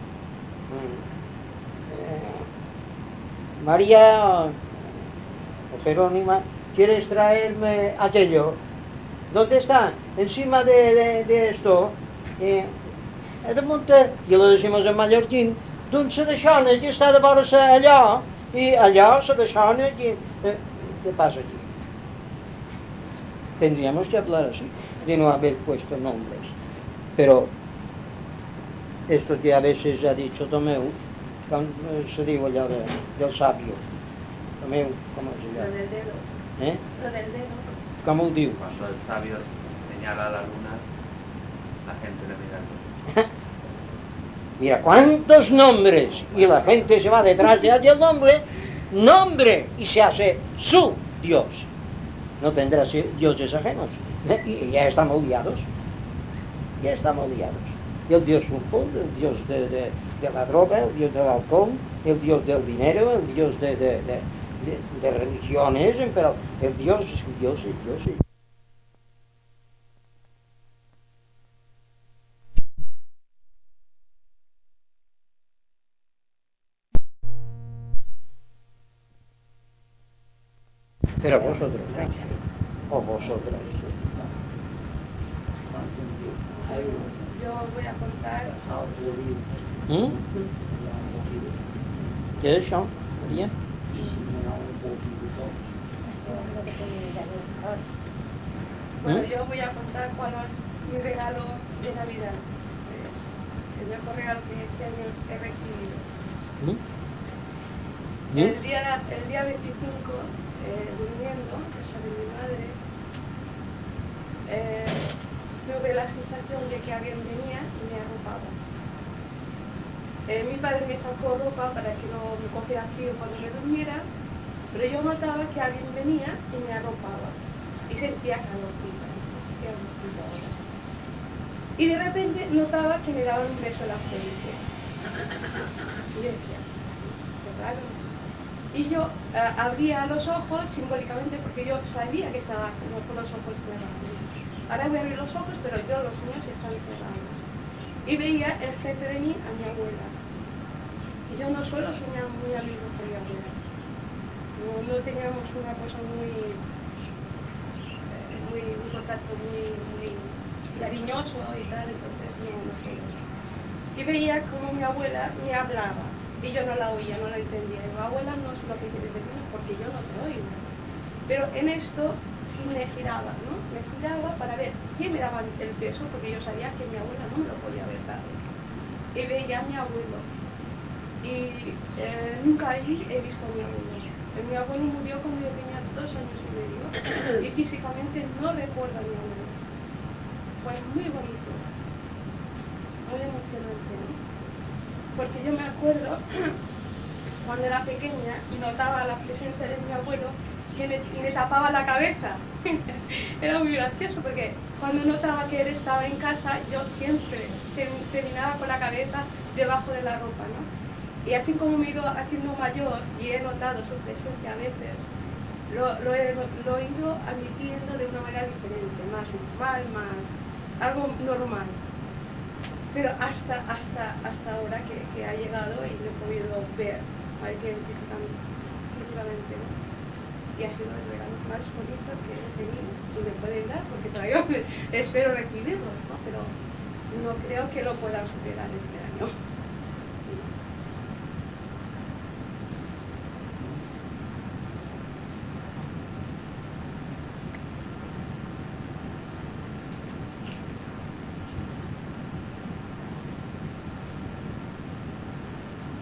Eh, María o Jerónima, ¿quieres traerme aquello? ¿Dónde está? Encima de, de, de esto. Eh, de munte, i lo decimos en mallorquín, doncs se deixona que està de vora allò, i allò se deixona que... Eh, ¿qué pasa aquí? Tendríamos que hablar así, de no haber puesto nombres. Pero esto que a veces ha dicho Tomeu, se digo ya de, del sabio. Tomeu, ¿cómo se llama? Lo del dedo. ¿Eh? Lo del dedo. ¿Cómo diu? Cuando el sabio señala a la luna, la gente le mira. Mira, cuántos nombres, y la gente se va detrás de aquel nombre, nombre, y se hace su Dios. No tendrá dioses ajenos. Y ya estamos liados. Ya estamos liados. El Dios fútbol, el Dios de, de, de la droga, el Dios del alcohol, el Dios del dinero, el Dios de, de, de, de, de religiones, pero el Dios es el Dios, el Dios es. Pero vosotros, o vosotras. Yo voy a contar. ¿Mm? ¿Qué es eso? ¿Bien? Bueno, yo voy a contar cuál es mi regalo de Navidad. Es el mejor regalo que este año he recibido. ¿Mm? El día, el día veinticinco, eh, durmiendo, en casa de mi madre, eh, tuve la sensación de que alguien venía y me arropaba. Eh, mi padre me sacó ropa para que no me cogiera frío cuando me durmiera, pero yo notaba que alguien venía y me arropaba. Y sentía calorcita, sentía un vestido ahora. Y de repente notaba que me daban un beso en la frente. Y yo decía, qué raro. Y yo uh, abría los ojos simbólicamente porque yo sabía que estaba con, con los ojos cerrados. Ahora voy a abrir los ojos, pero yo los míos están cerrados. Y veía enfrente de mí a mi abuela. Y yo no suelo soñar muy amigos con mi abuela. No, no teníamos una cosa muy, eh, muy, un contacto muy, muy cariñoso y tal, entonces no, no suelo. Y veía como mi abuela me hablaba. Y yo no la oía, no la entendía. Y digo, abuela, no sé lo que quieres decir, porque yo no te oigo. Pero en esto me giraba, ¿no? Me giraba para ver quién me daba el beso, porque yo sabía que mi abuela no me lo podía haber dado. Y veía a mi abuelo. Y eh, nunca allí he visto a mi abuelo. Mi abuelo murió cuando yo tenía dos años y medio. Y físicamente no recuerdo a mi abuelo. Fue muy bonito. Muy emocionante, ¿no? Porque yo me acuerdo cuando era pequeña y notaba la presencia de mi abuelo que me, me tapaba la cabeza. Era muy gracioso porque cuando notaba que él estaba en casa yo siempre terminaba con la cabeza debajo de la ropa, ¿no? Y así como me he ido haciendo mayor y he notado su presencia a veces, lo, lo, he, lo he ido admitiendo de una manera diferente, más normal, más algo normal. Pero hasta, hasta, hasta ahora que, que ha llegado y lo he podido ver, hay que físicamente, físicamente, ¿no? Y ha sido el regalo más bonito que he tenido y me pueden dar, porque todavía me, espero recibirlos, ¿no? Pero no creo que lo puedan superar este año.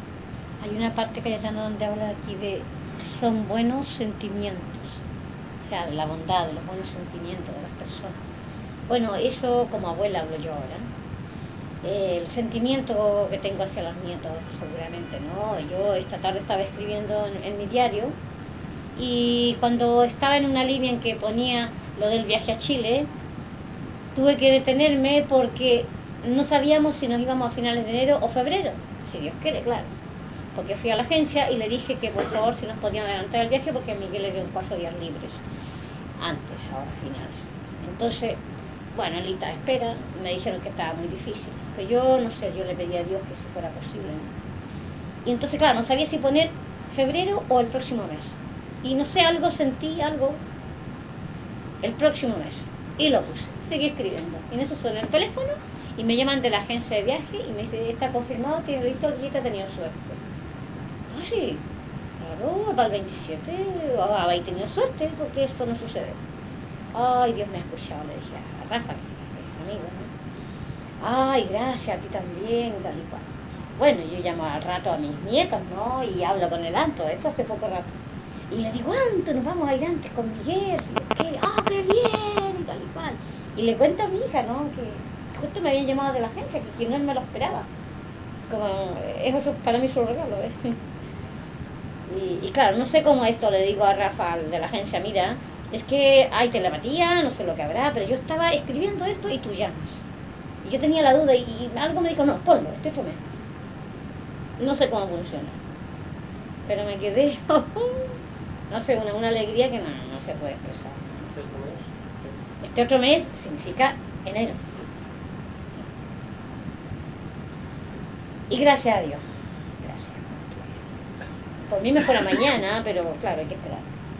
Hay una parte, Cayetano, donde habla aquí de son buenos sentimientos. sea, de la bondad, de los buenos sentimientos de las personas. Bueno, eso como abuela hablo yo ahora. Eh, el sentimiento que tengo hacia los nietos, seguramente, ¿no? Yo esta tarde estaba escribiendo en, en mi diario y cuando estaba en una línea en que ponía lo del viaje a Chile, tuve que detenerme porque no sabíamos si nos íbamos a finales de enero o febrero, si Dios quiere, claro. Porque fui a la agencia y le dije que por favor si nos podían adelantar el viaje porque a Miguel le dio cuatro días libres antes, ahora a finales. Entonces, bueno, en lista de espera, me dijeron que estaba muy difícil. Pero yo, no sé, yo le pedí a Dios que si fuera posible, ¿no? Y entonces, claro, no sabía si poner febrero o el próximo mes. Y no sé, algo sentí, algo, el próximo mes. Y lo puse, seguí escribiendo. Y en eso suena el teléfono y me llaman de la agencia de viaje y me dice, está confirmado, tiene listo el billete, ha tenido suerte. Ah, sí, claro, para el veintisiete, ah, habéis tenido suerte porque esto no sucede. Ay, Dios me ha escuchado, le dije a Rafa, que es amigo, ¿no? Ay, gracias, a ti también, tal y cual. Bueno, yo llamo al rato a mis nietos, ¿no? Y hablo con el Anto, esto hace poco rato. Y le digo, Anto, nos vamos a ir antes con Miguel, si Dios quiere. ¡Ah, qué bien! Y tal y cual. Y le cuento a mi hija, ¿no? Que justo me habían llamado de la agencia, que, que no me lo esperaba. Como, eso para mí es un regalo, ¿eh? Y, y claro, no sé cómo esto le digo a Rafa de la agencia, mira, es que hay telepatía, no sé lo que habrá, pero yo estaba escribiendo esto y tú llamas. Y yo tenía la duda y, y algo me dijo, no, ponlo, estoy fome. No sé cómo funciona. Pero me quedé, no sé, una, una alegría que no, no se puede expresar. Este otro mes significa enero. Y gracias a Dios. Gracias. Por mí me fuera mañana, pero claro, hay que esperar.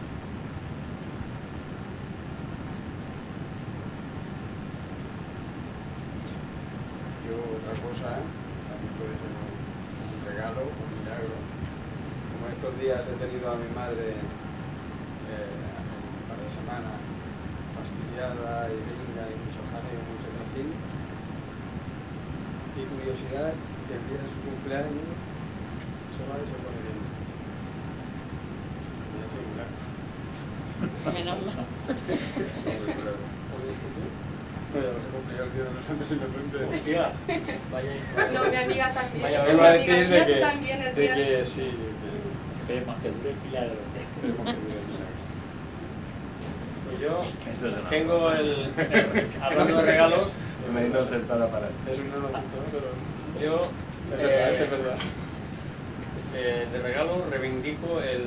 Yo otra cosa, también puede ser un, un regalo, un milagro. Como estos días he tenido a mi madre eh, hace un par de semanas fastidiada y venga y mucho jaleo, mucho trajín. Y curiosidad, que el día de su cumpleaños se va y se pone bien. Y es un milagro. Menos mal. Bueno, se cumple el día de los santos inocentes. Hostia, vaya. No, mi amiga también. Vaya, Mi Vengo a amiga decir de Díaz que, también el de día- que sí, Esperemos que dure el milagro. esperemos que dure el milagro. Pues yo Esto es una tengo broma. el, el- hablando de regalos, Me he ido sentada para Es un no pero yo es verdad, eh, es verdad. eh, de regalo reivindico el,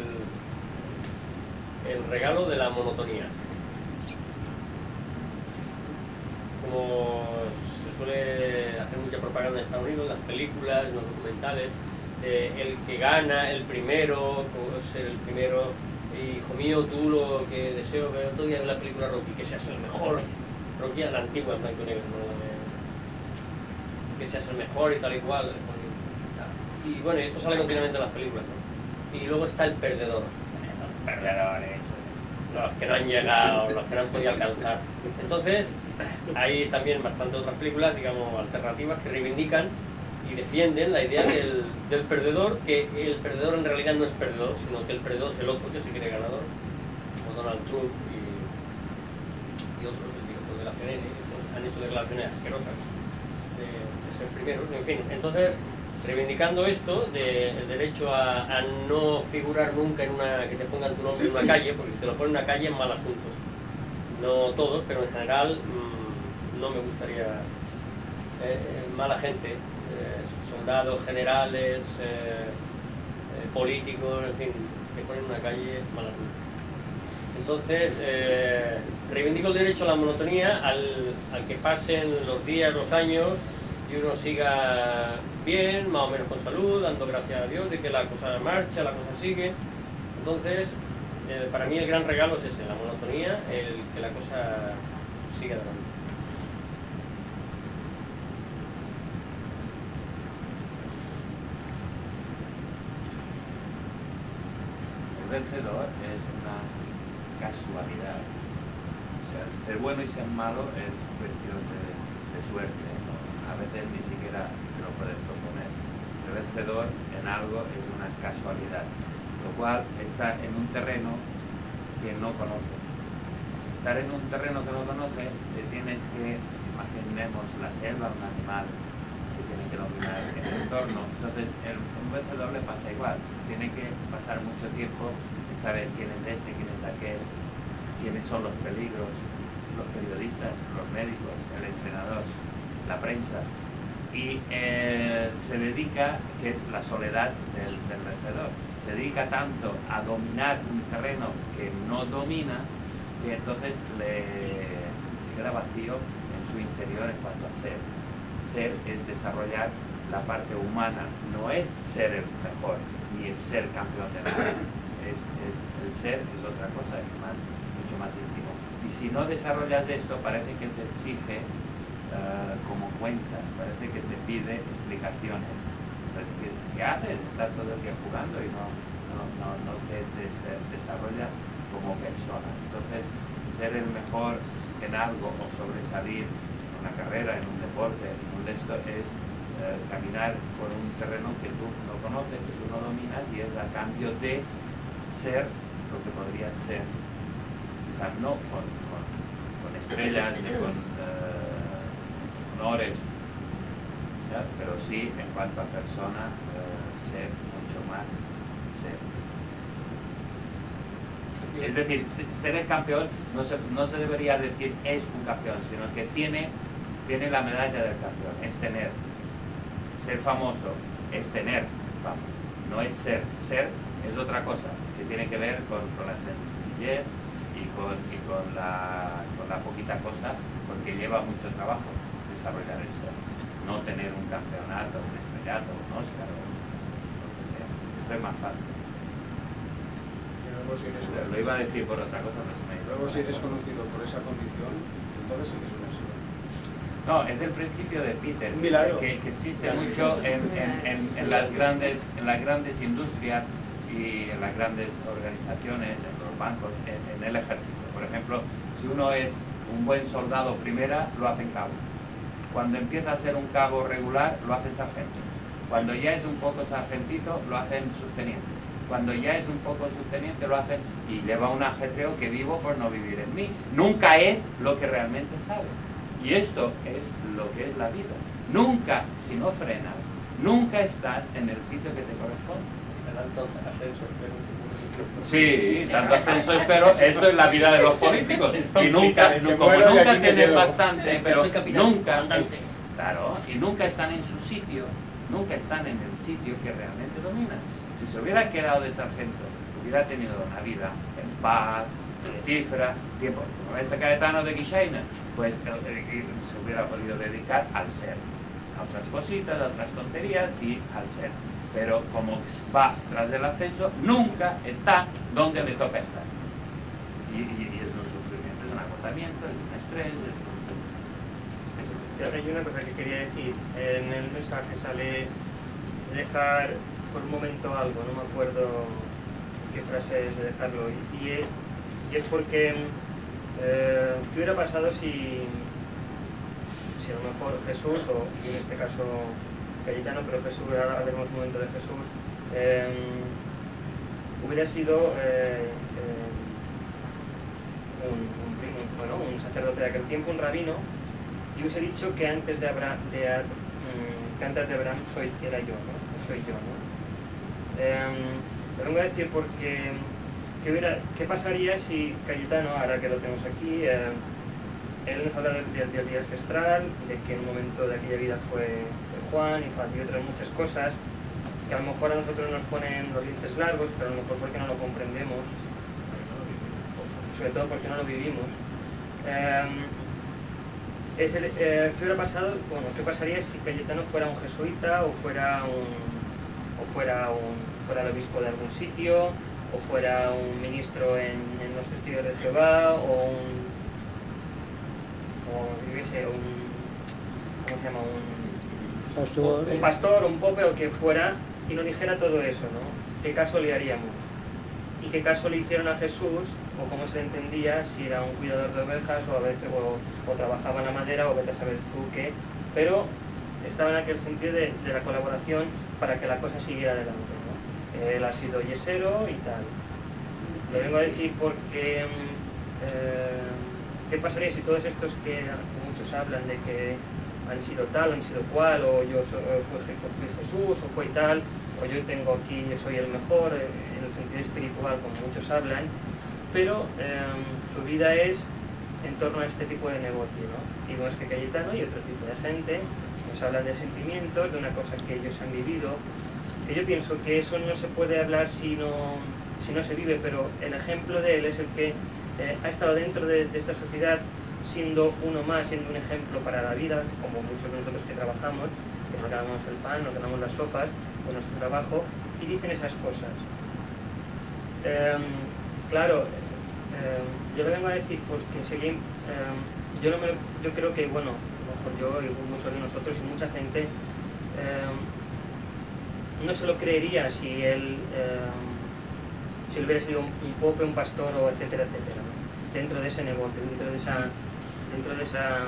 el regalo de la monotonía. Como se suele hacer mucha propaganda en Estados Unidos, las películas, los documentales, eh, el que gana, el primero, como ser el primero, hijo mío, tú lo que deseo ver otro día de la película Rocky, que seas el mejor. Rocky es la antigua en blanco y negro, ¿no? Eh, que seas el mejor y tal y cual. Y bueno, esto sale continuamente en las películas, ¿no? Y luego está el perdedor. Los perdedores, los que no han llegado, los que no han podido alcanzar. Entonces, hay también bastantes otras películas, digamos, alternativas que reivindican y defienden la idea del, del perdedor, que el perdedor en realidad no es perdedor, sino que el perdedor es el otro que se cree ganador, como Donald Trump y, y otros, el director de la C N N, que han hecho declaraciones asquerosas de, de ser primeros, en fin. Entonces, reivindicando esto, de, el derecho a, a no figurar nunca en una, que te pongan tu nombre en una calle, porque si te lo ponen en una calle es mal asunto. No todos, pero en general mmm, no me gustaría eh, mala gente, eh, soldados, generales, eh, eh, políticos, en fin, que ponen en una calle es mal asunto. Entonces, eh, reivindico el derecho a la monotonía, al, al que pasen los días, los años, y uno siga bien, más o menos con salud, dando gracias a Dios de que la cosa marcha, la cosa sigue. Entonces, eh, para mí el gran regalo es ese, la monotonía, el que la cosa siga adelante. El vencedor es una casualidad. O sea, ser bueno y ser malo es cuestión de, de suerte, ¿no? A veces ni siquiera te lo puedes proponer. El vencedor en algo es una casualidad, lo cual está en un terreno que no conoce. estar en un terreno que no conoces, te tienes que, imaginemos la selva, un animal que tiene que dominar el entorno. Entonces, el, un vencedor le pasa igual. Tiene que pasar mucho tiempo en saber quién es este, quién es aquel, quiénes son los peligros, los periodistas, los médicos, el entrenador, la prensa. Y eh, se dedica, que es la soledad del, del vencedor, se dedica tanto a dominar un terreno que no domina, que entonces le, se queda vacío en su interior en cuanto a ser. Ser es desarrollar la parte humana, no es ser el mejor, ni es ser campeón de nada. Es, es, el ser es otra cosa, es más, mucho más íntimo. Y si no desarrollas esto, parece que te exige uh, como cuenta, parece que te pide explicaciones. ¿Qué, qué haces? Estás todo el día jugando y no, no, no, no te des, desarrollas como persona. Entonces, ser el mejor en algo o sobresalir en una carrera, en un deporte, en un esto, es eh, caminar por un terreno que tú no conoces, que tú no dominas, y es a cambio de ser lo que podrías ser. Quizás no con, con, con estrellas ni con eh, honores, ¿ya? Pero sí en cuanto a persona, eh, ser mucho más ser. Es decir, ser el campeón no se, no se debería decir es un campeón, sino que tiene, tiene la medalla del campeón, es tener. Ser famoso es tener fama, no es ser. Ser es otra cosa, que tiene que ver con, con la sencillez y, con, y con, la, con la poquita cosa, porque lleva mucho trabajo desarrollar el ser. No tener un campeonato, un estrellato, un Oscar o lo que sea. Esto es más fácil. Luego, si eres, lo iba a decir por otra cosa, pero se me ha ido. Luego, si eres conocido por esa condición, entonces sí que es un éxito. No, es el principio de Peter, que, que existe mucho en, en, en, en, las grandes, en las grandes industrias y en las grandes organizaciones, en los bancos, en, en el ejército. Por ejemplo, si uno es un buen soldado primera, lo hacen cabo. Cuando empieza a ser un cabo regular, lo hacen sargento. Cuando ya es un poco sargentito, lo hacen subteniente. Cuando ya es un poco subteniente, lo hacen y lleva un ajetreo que vivo por no vivir en mí. Nunca es lo que realmente sabe. Y esto es lo que es la vida. Nunca, si no frenas, nunca estás en el sitio que te corresponde. Tanto ascenso espero. Sí, tanto ascenso espero. Esto es la vida de los políticos. Y nunca, como nunca tienen bastante, pero nunca, claro, y nunca están en su sitio, nunca están en el sitio que realmente dominan. Si se hubiera quedado de sargento, hubiera tenido una vida en paz, fructífera, tiempo, como este Cayetano de Guixaina, pues eh, se hubiera podido dedicar al ser, a otras cositas, a otras tonterías y al ser. Pero como va tras del ascenso, nunca está donde le toca estar. Y, y, y es un sufrimiento, es un agotamiento, es un estrés. Es... Hay una cosa que quería decir. En el mensaje sale dejar por un momento algo, no me acuerdo qué frase es de dejarlo. Y, y, es, y es porque, eh, ¿qué hubiera pasado si, si a lo mejor Jesús, o en este caso Cayetano, pero Jesús, ahora haremos un momento de Jesús, eh, hubiera sido eh, eh, un, un, bueno, un sacerdote de aquel tiempo, un rabino, y hubiese dicho que antes de Abraham, de, um, que antes de Abraham soy, era yo, ¿no? soy yo, ¿no? Eh, lo vengo a decir porque ¿qué, hubiera, ¿qué pasaría si Cayetano, ahora que lo tenemos aquí, eh, él nos habla del, del, del día ancestral, de que en un momento de aquella vida fue Juan y otras muchas cosas que a lo mejor a nosotros nos ponen los dientes largos, pero a lo mejor porque no lo comprendemos, sobre todo porque no lo vivimos. Eh, es el, eh, ¿Qué hubiera pasado? Bueno, ¿qué pasaría si Cayetano fuera un jesuita o fuera un o fuera un fuera el obispo de algún sitio o fuera un ministro en, en los testigos de Jehová o un o yo qué sé, un ¿cómo se llama? un Pastor. un pastor, un pope o que fuera y nos dijera todo eso, ¿no? ¿Qué caso le haríamos? ¿Y qué caso le hicieron a Jesús? ¿O cómo se le entendía? Si era un cuidador de ovejas o a veces o, o trabajaba en la madera o vete a saber tú qué. Pero estaba en aquel sentido de, de la colaboración para que la cosa siguiera adelante, ¿no? Él ha sido yesero y tal. Lo vengo a decir porque eh, ¿qué pasaría si todos estos que muchos hablan de que han sido tal, han sido cual, o yo soy, o fue, o fui Jesús, o fue tal, o yo tengo aquí, yo soy el mejor, en el sentido espiritual, como muchos hablan, pero eh, su vida es en torno a este tipo de negocio, ¿no? Y vemos que Cayetano y otro tipo de gente nos hablan de sentimientos, de una cosa que ellos han vivido, que yo pienso que eso no se puede hablar si no, si no se vive, pero el ejemplo de él es el que eh, ha estado dentro de, de esta sociedad, siendo uno más, siendo un ejemplo para la vida, como muchos de nosotros que trabajamos, que no ganamos el pan, no ganamos las sopas, con nuestro trabajo, y dicen esas cosas. Eh, claro, eh, yo le vengo a decir porque seguí, eh, yo, no me, yo creo que, bueno, a lo mejor yo y muchos de nosotros y mucha gente eh, no se lo creería si él, eh, si él hubiera sido un, un pope, un pastor, o etcétera, etcétera, ¿no? Dentro de ese negocio, dentro de esa, dentro de esa,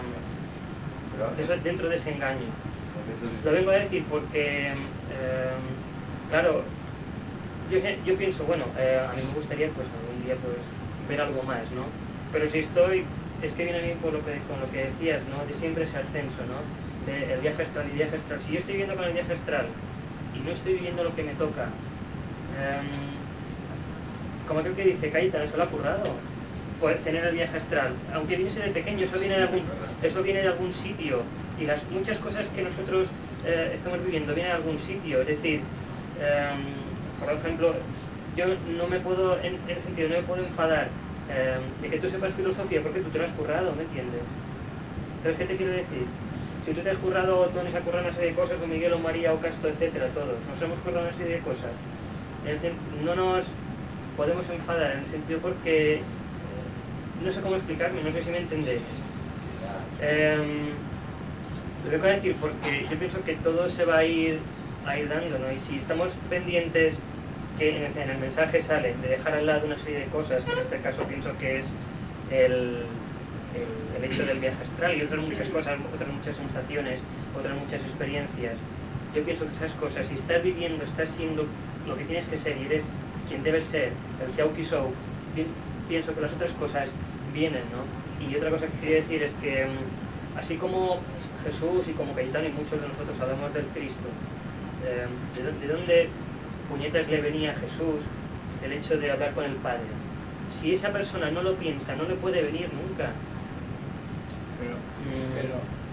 de esa dentro de ese engaño. Lo vengo a decir porque, eh, claro, yo, yo pienso, bueno, eh, a mí me gustaría pues algún día pues ver algo más, ¿no? Pero si estoy, es que viene a mí por lo que, con lo que decías, ¿no? De siempre ese ascenso, ¿no? De el viaje astral y viaje astral. Si yo estoy viviendo con el viaje astral y no estoy viviendo lo que me toca, eh, como creo que dice Cayetano, eso lo ha currado. Poder tener el viaje astral, aunque viniese de pequeño, eso viene de algún, eso viene de algún sitio, y las muchas cosas que nosotros eh, estamos viviendo vienen de algún sitio. Es decir, eh, por ejemplo, yo no me puedo, en, en el sentido, no me puedo enfadar eh, de que tú sepas filosofía porque tú te lo has currado, ¿me entiendes? ¿Sabes qué te quiero decir? Si tú te has currado, o Tony se ha currado una serie de cosas, o Miguel, o María, o Castro, etcétera, todos, nos hemos currado una serie de cosas. En el, no nos podemos enfadar en el sentido porque no sé cómo explicarme, no sé si me entendéis. Eh, lo que voy a decir, porque yo pienso que todo se va a ir, a ir dando, ¿no? Y si estamos pendientes, que en el, en el mensaje sale, de dejar al lado una serie de cosas, que en este caso pienso que es el, el, el hecho del viaje astral y otras muchas cosas, otras muchas sensaciones, otras muchas experiencias, yo pienso que esas cosas, si estás viviendo, estás siendo lo que tienes que ser y eres quien debes ser, el Xiao Qi Shou, pienso que las otras cosas vienen, ¿no? Y otra cosa que quería decir es que así como Jesús y como Cayetano y muchos de nosotros hablamos del Cristo, eh, ¿de, ¿de dónde puñetas le venía a Jesús el hecho de hablar con el Padre? Si esa persona no lo piensa, no le puede venir nunca. Pero, mm. pero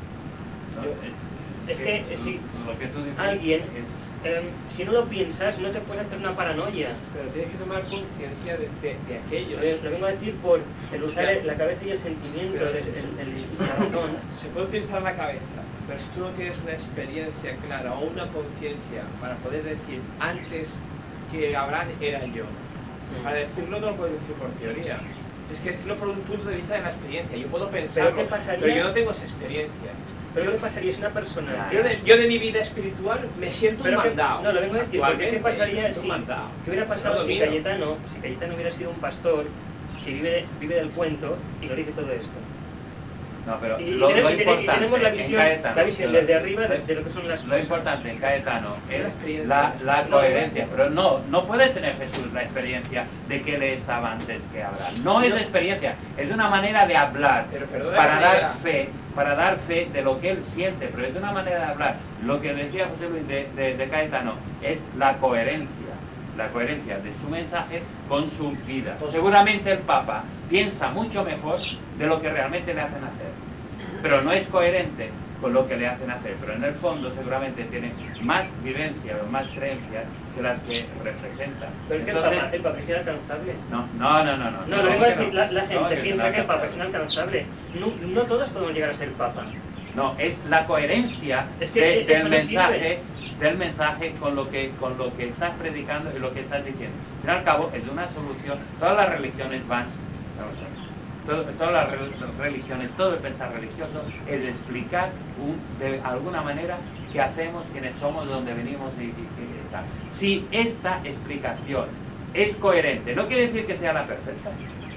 yo, es, es, es que, que si lo que tú dices alguien es... Eh, si no lo piensas, no te puedes hacer una paranoia. Pero tienes que tomar conciencia de, de, de aquellos. Lo, lo vengo a decir por el usar el, la cabeza y el sentimiento, el, el, el, la razón. Se puede utilizar la cabeza, pero si tú no tienes una experiencia clara o una conciencia para poder decir antes que Abraham era yo, para decirlo no lo puedes decir por teoría. Tienes que decirlo por un punto de vista de la experiencia. Yo puedo pensarlo, pero, ¿qué pasaría? pero yo no tengo esa experiencia. Pero ¿qué pasaría si una persona... Yo de, yo de mi vida espiritual me siento pero un mandado. Que, no, lo vengo a decir, porque ¿qué pasaría si... Mandado. ¿Qué hubiera pasado no si Cayetano, si Cayetano hubiera sido un pastor que vive, vive del cuento y lo dice todo esto? No, pero y, lo, y, lo y, importante y tenemos la visión, Cayetano, la visión desde arriba de, de lo que son las lo cosas. importante en Cayetano es la, la coherencia, pero no, no puede tener Jesús la experiencia de que él estaba antes que Abraham. No es experiencia, es una manera de hablar pero, pero para dar fe, para dar fe de lo que él siente, pero es una manera de hablar. Lo que decía José Luis de, de, de Cayetano es la coherencia, la coherencia de su mensaje con su vida. Seguramente el Papa piensa mucho mejor de lo que realmente le hacen hacer, pero no es coherente con lo que le hacen hacer, pero en el fondo seguramente tiene más vivencia o más creencias que las que representan. Pero es que Entonces, el Papa, el Papa es inalcanzable. no, no, no, no, no. No, lo que voy a decir, no. la, la gente No, piensa que el Papa es inalcanzable. No, no todos podemos llegar a ser Papa. No, es la coherencia es que de, del no mensaje, del mensaje con lo que con lo que estás predicando y lo que estás diciendo. Al fin y al cabo es una solución. Todas las religiones van, vamos a ver, todo, todas las religiones, todo el pensar religioso es explicar un, de alguna manera qué hacemos, quiénes somos, de dónde venimos y, y, y tal. Si esta explicación es coherente, no quiere decir que sea la perfecta,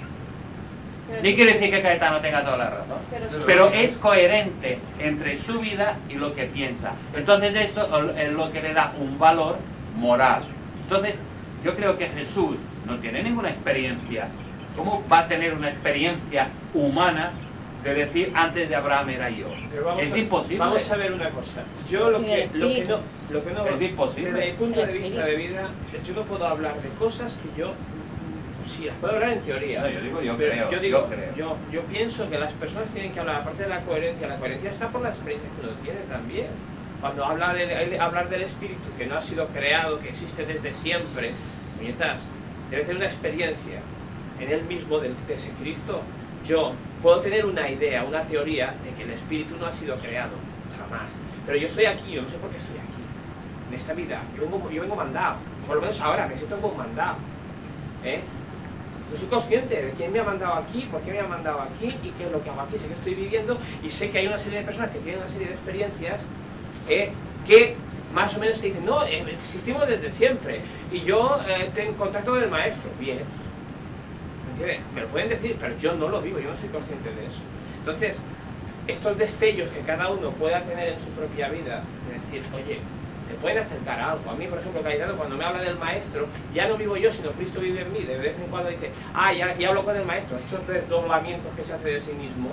Pero ni quiere decir que Cayetano tenga toda la razón, Pero, pero es coherente entre su vida y lo que piensa. Entonces esto es lo que le da un valor moral. Entonces yo creo que Jesús no tiene ninguna experiencia ¿Cómo va a tener una experiencia humana de decir antes de Abraham era yo? Es a, imposible. Vamos a ver una cosa. Yo lo que, lo que no, lo que no, es imposible. Desde mi punto de vista de vida, yo no puedo hablar de cosas que yo, sí, las puedo hablar en teoría. No, yo digo yo pero creo. Yo digo, yo, creo. Yo, yo pienso que las personas tienen que hablar, aparte de la coherencia, la coherencia está por las experiencias que uno tiene también. Cuando habla de, de hablar del espíritu que no ha sido creado, que existe desde siempre, mientras debe tener una experiencia en él mismo de, de ese Cristo. Yo puedo tener una idea, una teoría de que el espíritu no ha sido creado, jamás. Pero yo estoy aquí, yo no sé por qué estoy aquí, en esta vida. Yo vengo, yo vengo mandado, por lo menos ahora me siento como mandado. ¿eh? No soy consciente de quién me ha mandado aquí, por qué me ha mandado aquí y qué es lo que hago aquí. Sé que estoy viviendo y sé que hay una serie de personas que tienen una serie de experiencias eh, que más o menos te dicen, no, eh, existimos desde siempre y yo eh, tengo contacto con el maestro. Bien. Me lo pueden decir, pero yo no lo vivo, yo no soy consciente de eso. Entonces, estos destellos que cada uno pueda tener en su propia vida, de decir, oye, te pueden acercar a algo. A mí, por ejemplo, Cayetano, cuando me habla del maestro, ya no vivo yo, sino Cristo vive en mí. De vez en cuando dice, ah, ya, ya hablo con el maestro. Estos desdoblamientos que se hace de sí mismo,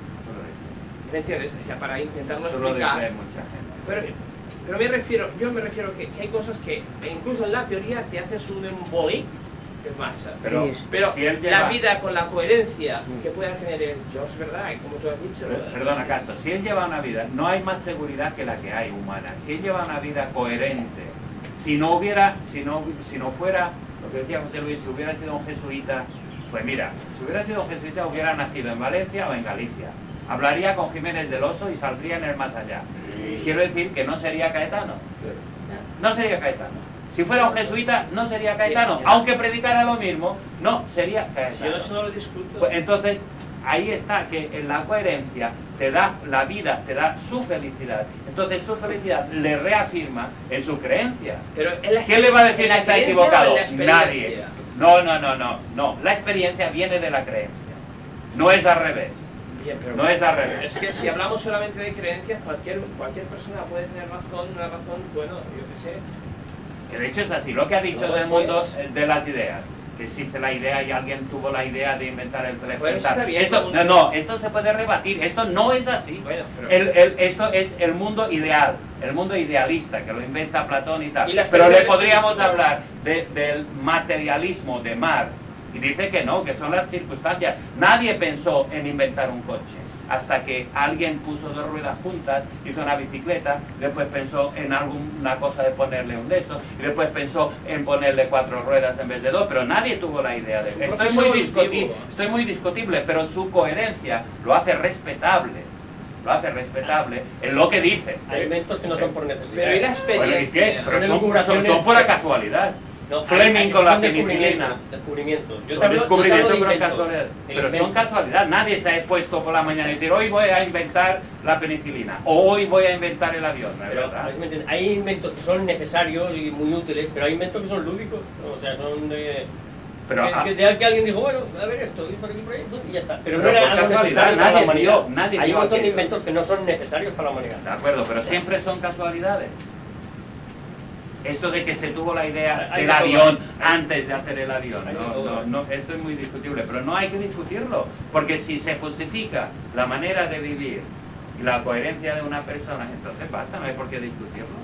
¿me entiendes? Ya para intentarlo explicar. Pero, pero me refiero, yo me refiero que, que hay cosas que, incluso en la teoría, te haces un embolic. Es más, pero, pero si lleva, la vida con la coherencia que pueda tener el yo, es verdad, y como tú has dicho... Pero, perdona, Castro, si él lleva una vida, no hay más seguridad que la que hay humana. Si él lleva una vida coherente, si no hubiera, si no, si no fuera, lo que decía José Luis, si hubiera sido un jesuita, pues mira, si hubiera sido un jesuita hubiera nacido en Valencia o en Galicia. Hablaría con Jiménez del Oso y saldría en el más allá. Quiero decir que no sería Cayetano. No sería Cayetano. Si fuera un jesuita, no sería Cayetano. Aunque predicara lo mismo, no sería Cayetano. Yo eso no lo discuto. Pues entonces, ahí está, que en la coherencia te da la vida, te da su felicidad. Entonces su felicidad le reafirma en su creencia. Pero ¿quién le va a decir que está equivocado? Nadie. No, no, no, no, no. La experiencia viene de la creencia. No es al revés. Bien, pero no es al revés. Es que si hablamos solamente de creencias, cualquier, cualquier persona puede tener razón, una razón, bueno, yo qué sé. Que de hecho es así, lo que ha dicho del mundo de las ideas, que existe la idea y alguien tuvo la idea de inventar el teléfono. Bueno, está bien, esto, no, no, esto se puede rebatir, esto no es así. Bueno, pero... el, el, esto es el mundo ideal, el mundo idealista, que lo inventa Platón y tal. ¿Y pero le podríamos hablar de, del materialismo de Marx, y dice que no, que son las circunstancias. Nadie pensó en inventar un coche. Hasta que alguien puso dos ruedas juntas, hizo una bicicleta, después pensó en alguna cosa de ponerle un de estos, y después pensó en ponerle cuatro ruedas en vez de dos, pero nadie tuvo la idea de eso. Estoy muy, discuti estoy muy discutible, pero su coherencia lo hace respetable, lo hace respetable en lo que dice. Hay inventos que no son por necesidad. Pero hay la experiencia. Bueno, pero son, son, son pura casualidad. No, Fleming con la penicilina. Descubrimientos. Yo son descubrimientos, pero casualidad. Pero son casualidad. Nadie se ha puesto por la mañana y decir, hoy voy a inventar la penicilina, o hoy voy a inventar el avión, ¿no es pero, verdad? Hay inventos que son necesarios y muy útiles, pero hay inventos que son lúdicos, o sea, son de... Pero, que, ah, que, de que alguien dijo, bueno, a ver esto, y por aquí, por ahí, y ya está. Pero, pero no era algo casualidad, necesario para la nadie humanidad. vio, nadie hay vio un montón de aquello. inventos que no son necesarios para la humanidad. De acuerdo, pero siempre son casualidades. Esto de que se tuvo la idea Hay del que avión tomar. antes de hacer el avión, no, no, no, esto es muy discutible, pero no hay que discutirlo, porque si se justifica la manera de vivir y la coherencia de una persona, entonces basta, no hay por qué discutirlo.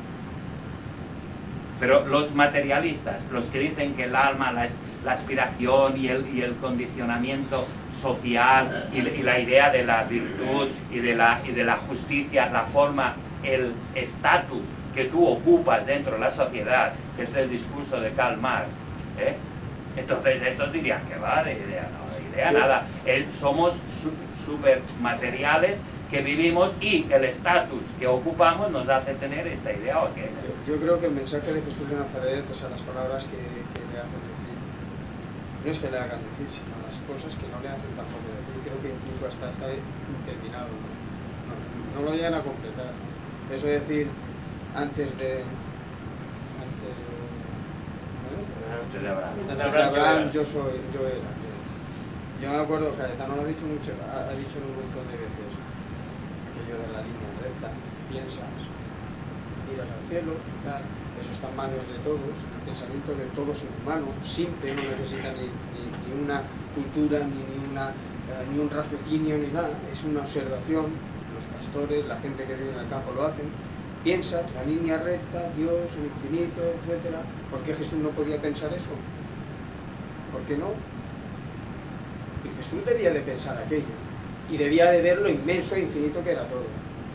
Pero los materialistas, los que dicen que el alma, la, la aspiración y el, y el condicionamiento social y, y la idea de la virtud y de la, y de la justicia, la forma, el estatus que tú ocupas dentro de la sociedad, que es el discurso de Karl Marx, ¿eh? Entonces estos dirían que va, de idea, no, de idea nada. El, somos su, super materiales que vivimos y el estatus que ocupamos nos hace tener esta idea o aquella. Yo, yo creo que el mensaje de Jesús de Nazaret, o sea, las palabras que, que le hacen decir, no es que le hagan decir, sino las cosas que no le hacen tampoco decir. Creo que incluso hasta está terminado, ¿no? No, no lo llegan a completar. Eso es decir, antes de... Antes de... Antes de Abraham. Antes de Abraham yo soy, yo era. Yo me acuerdo, Cayetano lo ha dicho mucho, ha, ha dicho un montón de veces, aquello de la línea recta, piensas, miras al cielos, tal, eso está en manos de todos, el pensamiento de todo ser humano, simple, no necesita ni, ni, ni una cultura, ni, ni, una, eh, ni un raciocinio, ni nada, es una observación, los pastores, la gente que vive en el campo lo hacen, piensa la línea recta, Dios, el infinito, etcétera. ¿Por qué Jesús no podía pensar eso? ¿Por qué no? Y Jesús debía de pensar aquello, y debía de ver lo inmenso e infinito que era todo.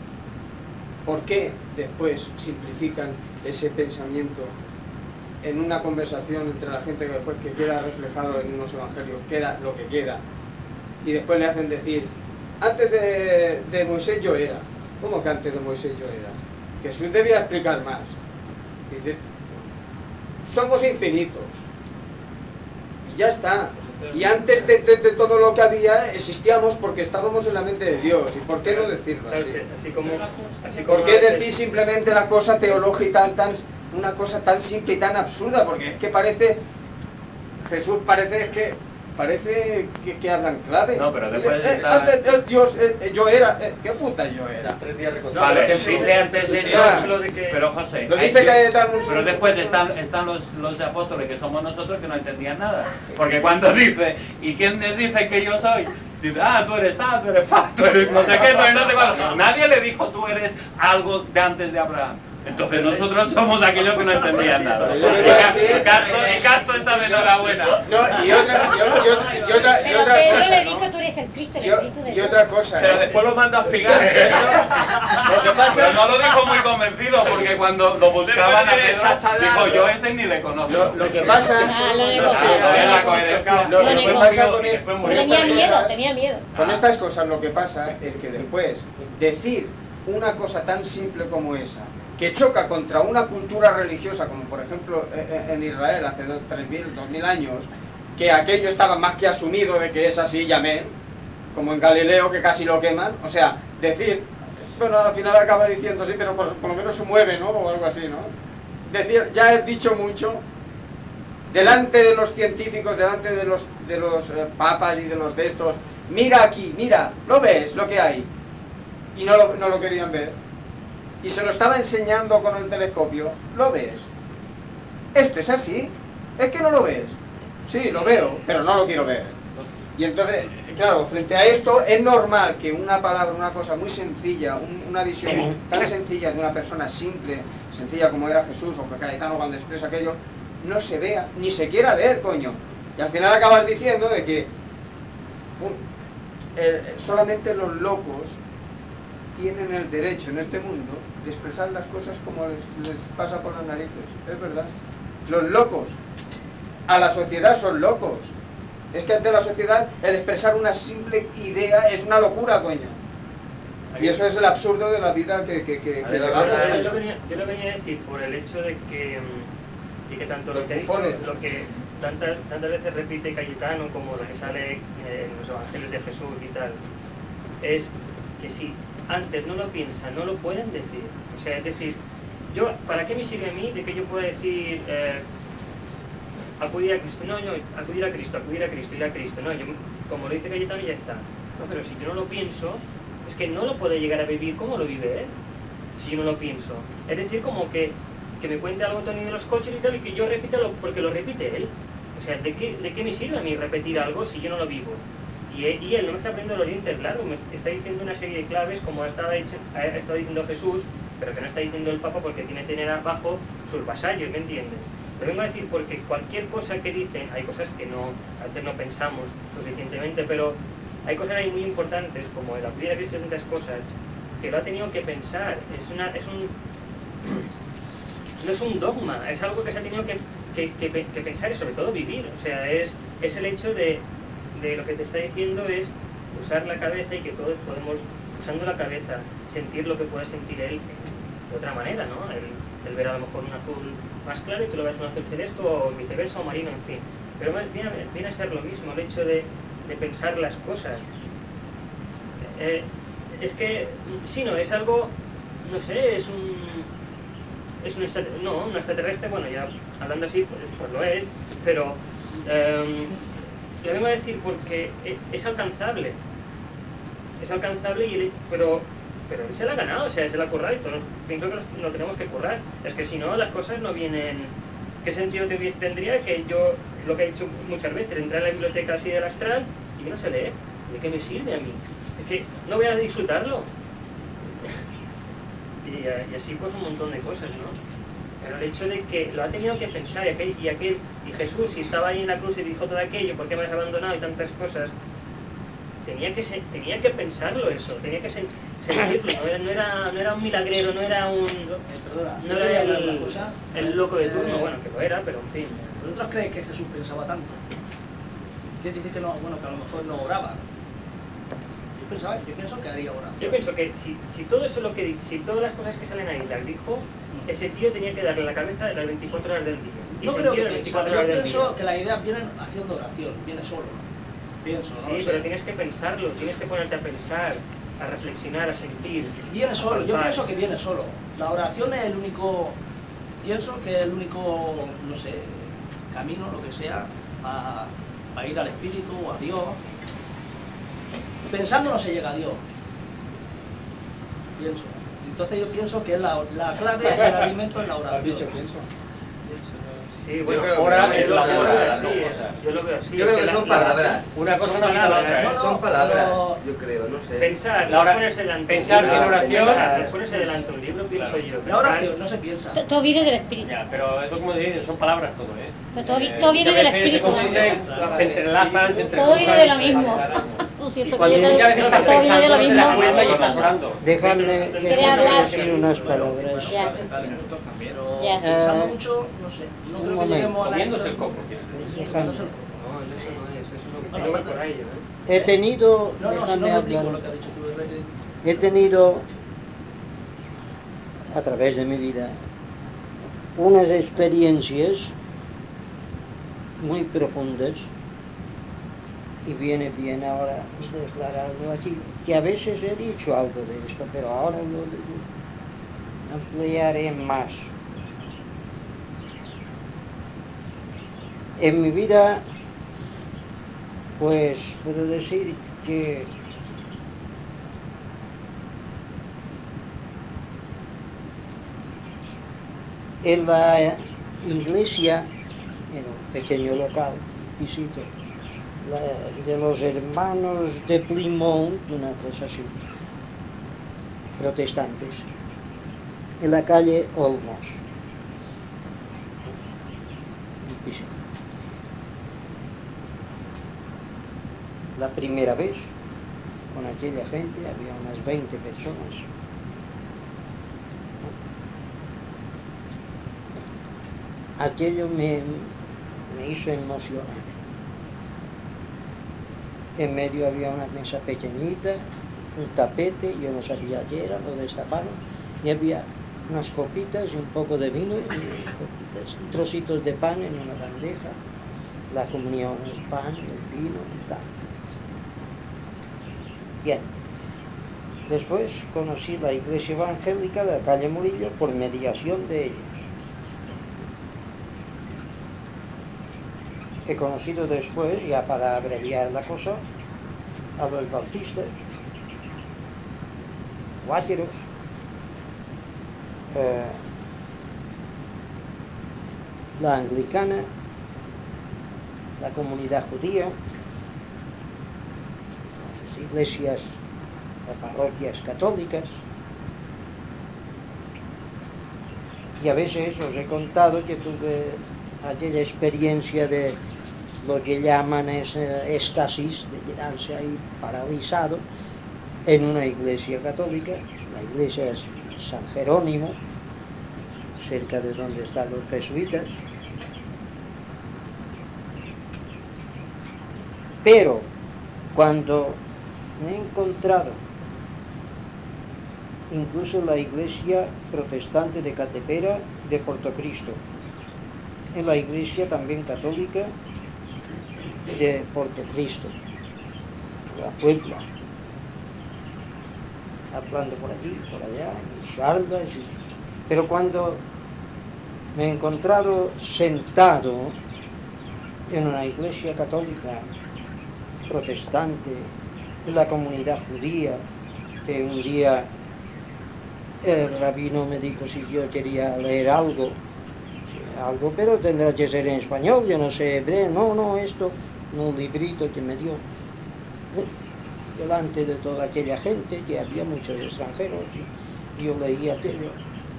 ¿Por qué después simplifican ese pensamiento en una conversación entre la gente que después que queda reflejado en unos evangelios, queda lo que queda, y después le hacen decir, antes de, de Moisés yo era? ¿Cómo que antes de Moisés yo era? Jesús debía explicar más. Dice, somos infinitos, y ya está. Y antes de, de, de todo lo que había, existíamos porque estábamos en la mente de Dios. ¿Y por qué no decirlo así? Así como, así como ¿Por qué decir simplemente la cosa teológica, tan, tan, una cosa tan simple y tan absurda? Porque es que parece, Jesús parece que parece que, que hablan clave. No, pero después eh, está... antes, eh, Dios, eh, yo era, eh, ¿qué puta yo era? No, vale, que dice antes el ejemplo de que... Pero José, lo dice que tal pero después están, están los, los apóstoles que somos nosotros que no entendían nada. Porque cuando dice, ¿y quién les dice que yo soy? Dice, ah, tú eres tal, tú eres fa, tú eres no sé qué, tú eres no sé cuál. Nadie le dijo, tú eres algo de antes de Abraham. Entonces nosotros somos aquellos que no entendían nada. Y Casto, y Casto está de enhorabuena. No, y otra, y otra, y otra, y otra, y otra Pero cosa, le ¿no? dijo, tú eres el Cristo, el Y, Espíritu de y Dios. otra cosa, Pero ¿no? después lo manda a figar. Lo que pasa Pero no lo dijo muy convencido, porque cuando lo buscaban a Pedro, dijo, yo ese ni le conozco. Lo, lo que pasa, Ah, lo lo, negoció. Ah, no es la coherencia. lo- lo Lo que negoció. pasa con, es- con Tenía estas miedo, cosas, tenía miedo. con estas cosas lo que pasa es que después decir una cosa tan simple como esa, que choca contra una cultura religiosa, como por ejemplo en Israel hace tres mil, dos mil años, que aquello estaba más que asumido de que es así y amén, como en Galileo que casi lo queman, o sea, decir, bueno, al final acaba diciendo sí, pero por, por lo menos se mueve, ¿no? O algo así, ¿no? Decir, ya he dicho mucho, delante de los científicos, delante de los, de los eh, papas y de los de estos, mira aquí, mira, ¿lo ves lo que hay? Y no lo, no lo querían ver. Y se lo estaba enseñando con el telescopio, ¿lo ves? Esto es así, es que no lo ves. Sí, lo veo, pero no lo quiero ver. Y entonces, claro, frente a esto es normal que una palabra, una cosa muy sencilla, un, una visión tan sencilla de una persona simple, sencilla como era Jesús o que Cayetano cuando expresa aquello, no se vea, ni se quiera ver, coño. Y al final acabas diciendo de que un, eh, solamente los locos tienen el derecho en este mundo de expresar las cosas como les, les pasa por las narices, es verdad. Los locos, a la sociedad son locos. Es que ante la sociedad el expresar una simple idea es una locura, coño. Y eso es el absurdo de la vida que, que, que, que llevamos. Yo lo, venía, yo lo venía a decir por el hecho de que, y que tanto lo que, ha dicho, lo que tantas, tantas veces repite Cayetano como lo que sale en los evangelios de Jesús y tal, es que si antes no lo piensan, no lo pueden decir. O sea, es decir, yo, ¿para qué me sirve a mí de que yo pueda decir eh, acudir a Cristo? No, no, acudir a Cristo, acudir a Cristo, ir a Cristo. No, yo, como lo dice Cayetano, ya está. No, pero si yo no lo pienso, es que no lo puede llegar a vivir como lo vive él, si yo no lo pienso. Es decir, como que, que me cuente algo Tony de los coches y tal, y que yo repita lo, porque lo repite él. O sea, ¿de qué, ¿de qué me sirve a mí repetir algo si yo no lo vivo? Y él, y él no me está poniendo los dientes largos, me está diciendo una serie de claves, como ha estado, ha estado diciendo Jesús, pero que no está diciendo el Papa porque tiene que tener abajo sus vasallos, ¿me entiendes? Lo vengo a decir porque cualquier cosa que dicen, hay cosas que no, a veces no pensamos suficientemente, pero hay cosas ahí muy importantes, como el acudir a Cristo y tantas cosas, que lo ha tenido que pensar. Es una, es un, no es un dogma, es algo que se ha tenido que, que, que, que pensar y sobre todo vivir. O sea, es, es el hecho de, de lo que te está diciendo es usar la cabeza y que todos podemos, usando la cabeza, sentir lo que puede sentir él de otra manera, ¿no? El, el ver a lo mejor un azul más claro y que lo veas un azul celeste o viceversa o marino, en fin. Pero viene, viene a ser lo mismo, el hecho de, de pensar las cosas. Eh, es que, sí, no, es algo, no sé, es un... es un extraterrestre, no, un extraterrestre, bueno, ya hablando así, pues, pues lo es, pero eh, lo vengo a decir porque es alcanzable, es alcanzable, y el, pero pero él se la ha ganado, o sea, se la ha currado y todos pienso que lo tenemos que currar. Es que si no, las cosas no vienen... ¿Qué sentido tendría que yo, lo que he hecho muchas veces, entrar en la biblioteca así del astral y no se lee? ¿De qué me sirve a mí? Es que no voy a disfrutarlo. y, y así pues un montón de cosas, ¿no? Pero el hecho de que lo ha tenido que pensar y aquel, y aquel y Jesús, si estaba ahí en la cruz y dijo todo aquello, ¿por qué me has abandonado? Y tantas cosas, tenía que, se, tenía que pensarlo eso, tenía que sen, sentirlo, no era, no, era, no era un milagrero, no era un... no era el, el loco de turno, bueno, que lo era, pero en fin. ¿Vosotros creéis que Jesús pensaba tanto? ¿Quién dice que no, bueno, que a lo mejor no oraba? Yo pensaba, yo pienso que haría oración. Yo pienso que si, si todo eso lo que si todas las cosas que salen ahí las dijo, ese tío tenía que darle la cabeza de las veinticuatro horas del día. Y no creo que las veinticuatro piensa, horas yo del pienso día. que las ideas vienen haciendo oración, viene solo. Pienso, Sí, no lo pero sé. tienes que pensarlo, tienes que ponerte a pensar, a reflexionar, a sentir. Viene solo, yo palpar. pienso que viene solo. La oración es el único, pienso que es el único, no sé, camino, lo que sea, a, a ir al Espíritu, a Dios. Pensando no se llega a Dios. Pienso. Entonces yo pienso que la, la clave, el alimento es la oración. ¿Has dicho pienso? Sí, bueno, Yo creo ahora que es la yo hora, creo sí, que es- yo lo veo así. Yo creo que la- son la- palabras. Una cosa son no quita la palabras, otra, ¿eh? ¿no? Son palabras, pero- yo creo, no sé. Pensar, La hora- no ponerse delante. pensar un sin libro, oración- pensar, no ponerse delante un libro, pienso yo. La pensar- oración no se piensa. To- Todo viene del espíritu. Ya, pero eso como dicen, son palabras todo, ¿eh? Pero todo vi- Eh, todo viene muchas del veces espíritu, se confunden, se entrelazan, se Todo viene entrecruzan. de lo mismo. Lo siento, Y cuando que viene muchas de- veces estás todo viene de pensando, lo no te das mismo. cuenta y estás orando. Déjame, déjame hablar. decir unas palabras. Ya. Nosotros también. Pero Ya. pensando Eh, mucho, no sé. No un creo que momento. lleguemos a la... Comiéndose el coco. Déjame. Comiéndose el coco. No, eso no es, eso es lo que... Pero va por ahí, ¿eh? He tenido, No, no, si no déjame me explico hablar, lo que has dicho tú. eh, he tenido a través de mi vida unas experiencias muy profundas y viene bien ahora declararlo aquí, que a veces he dicho algo de esto, pero ahora lo ampliaré más. En mi vida, pues puedo decir que en la iglesia, en un pequeño local, visito, la- de los hermanos de Plymouth, una cosa así, protestantes, en la calle Olmos. Visito. La primera vez, con aquella gente, había unas veinte personas. Aquello me, me hizo emocionar. En medio había una mesa pequeñita, un tapete, yo no sabía qué era, lo destaparon, y había unas copitas y un poco de vino, y unas copitas, trocitos de pan en una bandeja, la comunión, el pan, el vino y tal. Bien. Después conocí la iglesia evangélica de la calle Murillo por mediación de ellos. He conocido después, ya para abreviar la cosa, a los bautistas, guáteros, eh, la anglicana, la comunidad judía, las iglesias, las parroquias católicas. Y a veces os he contado que tuve aquella experiencia de lo que llaman es, eh, éxtasis, de quedarse ahí paralizado en una iglesia católica. La iglesia es San Jerónimo, cerca de donde están los jesuitas. Pero cuando me he encontrado incluso la iglesia protestante de Catepera de Portocristo, en la iglesia también católica de Portocristo, la Puebla, hablando por aquí, por allá, en Charlas, y... pero cuando me he encontrado sentado en una iglesia católica protestante, en la comunidad judía, que un día el rabino me dijo si yo quería leer algo, algo, pero tendrá que ser en español, yo no sé hebreo, no, no, esto, un librito que me dio, delante de toda aquella gente, que había muchos extranjeros, y yo leía aquello.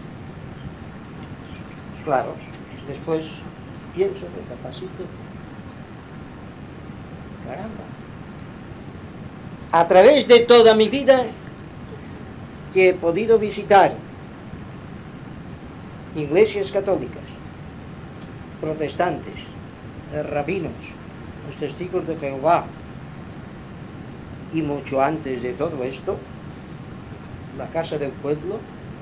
Claro, después pienso, recapacito, caramba, a través de toda mi vida que he podido visitar iglesias católicas, protestantes, rabinos, los testigos de Jehová, y mucho antes de todo esto, la Casa del Pueblo,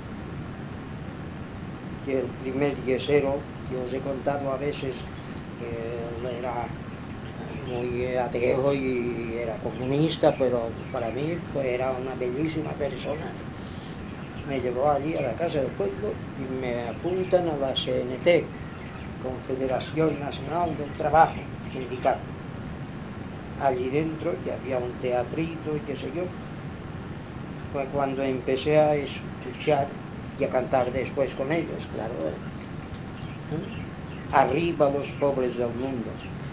que el primer yesero, que os he contado a veces, que él era muy ateo y era comunista, pero para mí pues, era una bellísima persona. Me llevó allí a la Casa del Pueblo y me apuntan a la C N T, Confederación Nacional del Trabajo, sindical. Allí dentro ya había un teatrito y qué sé yo. Fue cuando empecé a escuchar y a cantar después con ellos, claro. ¿Eh? Arriba los pobres del mundo.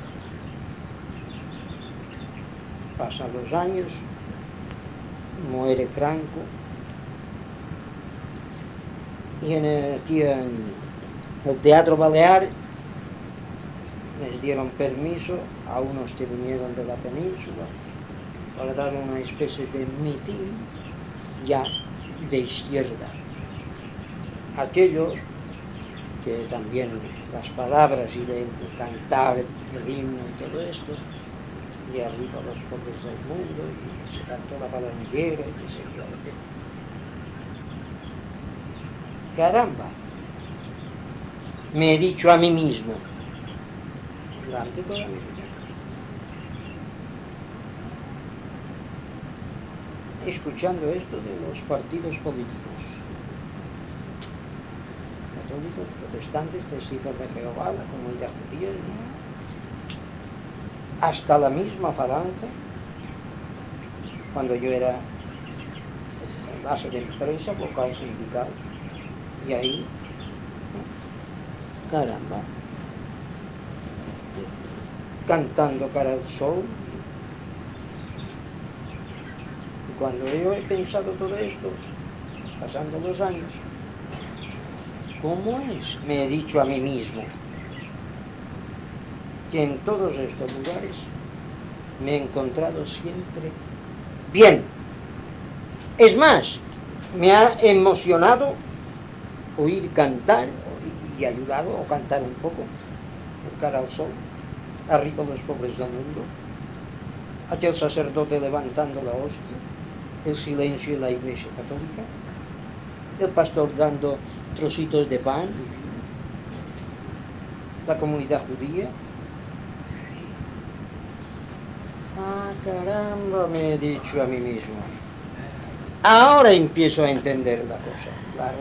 Pasan los años, muere Franco, y en el, aquí en el Teatro Balear les dieron permiso a unos que vinieron de la península para dar una especie de mitin ya de izquierda. Aquello que también las palabras y de cantar el himno y todo esto, de arriba los pobres del mundo, y se cantó la balanguera y qué sé yo. Caramba, me he dicho a mí mismo, durante toda mi vida, escuchando esto de los partidos políticos, católicos, protestantes, testigos de Jehová, la comunidad judía, ¿no? Hasta la misma falange, cuando yo era en base de empresa, vocal sindical, y ahí, caramba, cantando Cara al Sol. Y cuando yo he pensado todo esto, pasando los años, ¿cómo es? Me he dicho a mí mismo que en todos estos lugares me he encontrado siempre bien. Es más, me ha emocionado oír cantar y ayudado a cantar un poco el Cara al Sol, arriba los pobres del mundo, aquel sacerdote levantando la hostia, el silencio en la Iglesia Católica, el pastor dando trocitos de pan, la comunidad judía. Ah, caramba, me he dicho a mí mismo. Ahora empiezo a entender la cosa, claro.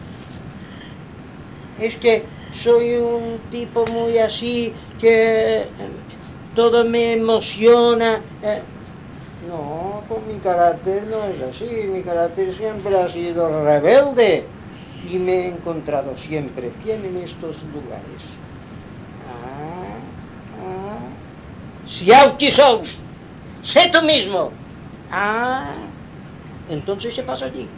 Es que soy un tipo muy así, que todo me emociona. No, con mi carácter no es así. Mi carácter siempre ha sido rebelde. Y me he encontrado siempre bien en estos lugares. Ah, ah. Siau qui sou, sé tú mismo. Ah, entonces ¿qué pasa aquí?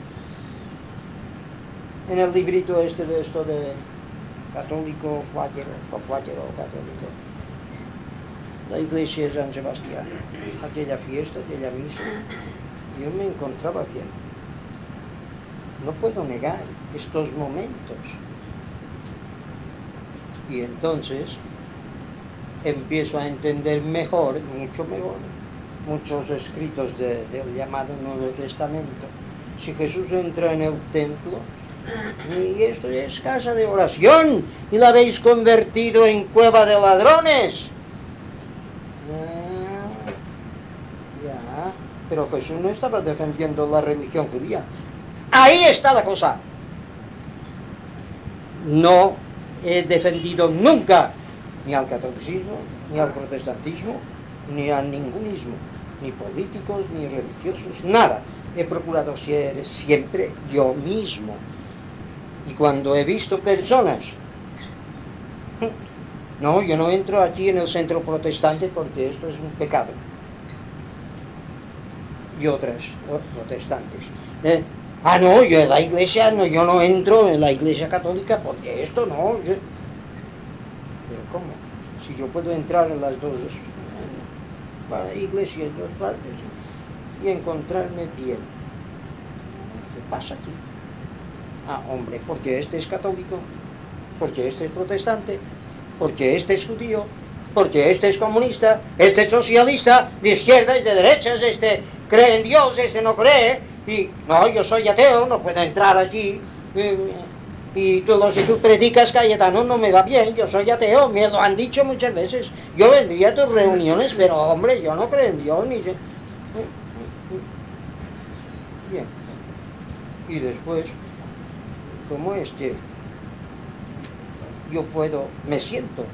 En el librito este de esto de católico, cuáquero, o cuáquero católico, la iglesia de San Sebastián, aquella fiesta, aquella misa, yo me encontraba bien. No puedo negar estos momentos. Y entonces empiezo a entender mejor, mucho mejor, muchos escritos de, del llamado Nuevo Testamento. Si Jesús entra en el templo, y esto es casa de oración, y la habéis convertido en cueva de ladrones. Ah, ya, pero Jesús no estaba defendiendo la religión judía. Ahí está la cosa. No he defendido nunca ni al catolicismo, ni al protestantismo, ni al ningunismo, ni políticos, ni religiosos, nada. he procurado ser siempre yo mismo. Y cuando he visto personas, no, yo no entro aquí en el centro protestante porque esto es un pecado. Y otras protestantes. Eh, ah, no, yo en la iglesia, no, yo no entro en la iglesia católica porque esto no. Yo... Pero ¿cómo? Si yo puedo entrar en las dos en, iglesias, en dos partes, y encontrarme bien. ¿Qué pasa aquí? Ah, hombre, porque este es católico, porque este es protestante, porque este es judío, porque este es comunista, este es socialista, de izquierdas y de derechas, este cree en Dios, este no cree, y no, yo soy ateo, no puedo entrar allí, y, y tú, lo que tú predicas, Cayetano, no me va bien, yo soy ateo, me lo han dicho muchas veces, yo vendría a tus reuniones, pero hombre, yo no creo en Dios, ni... Bien, y después, como este, yo puedo, me siento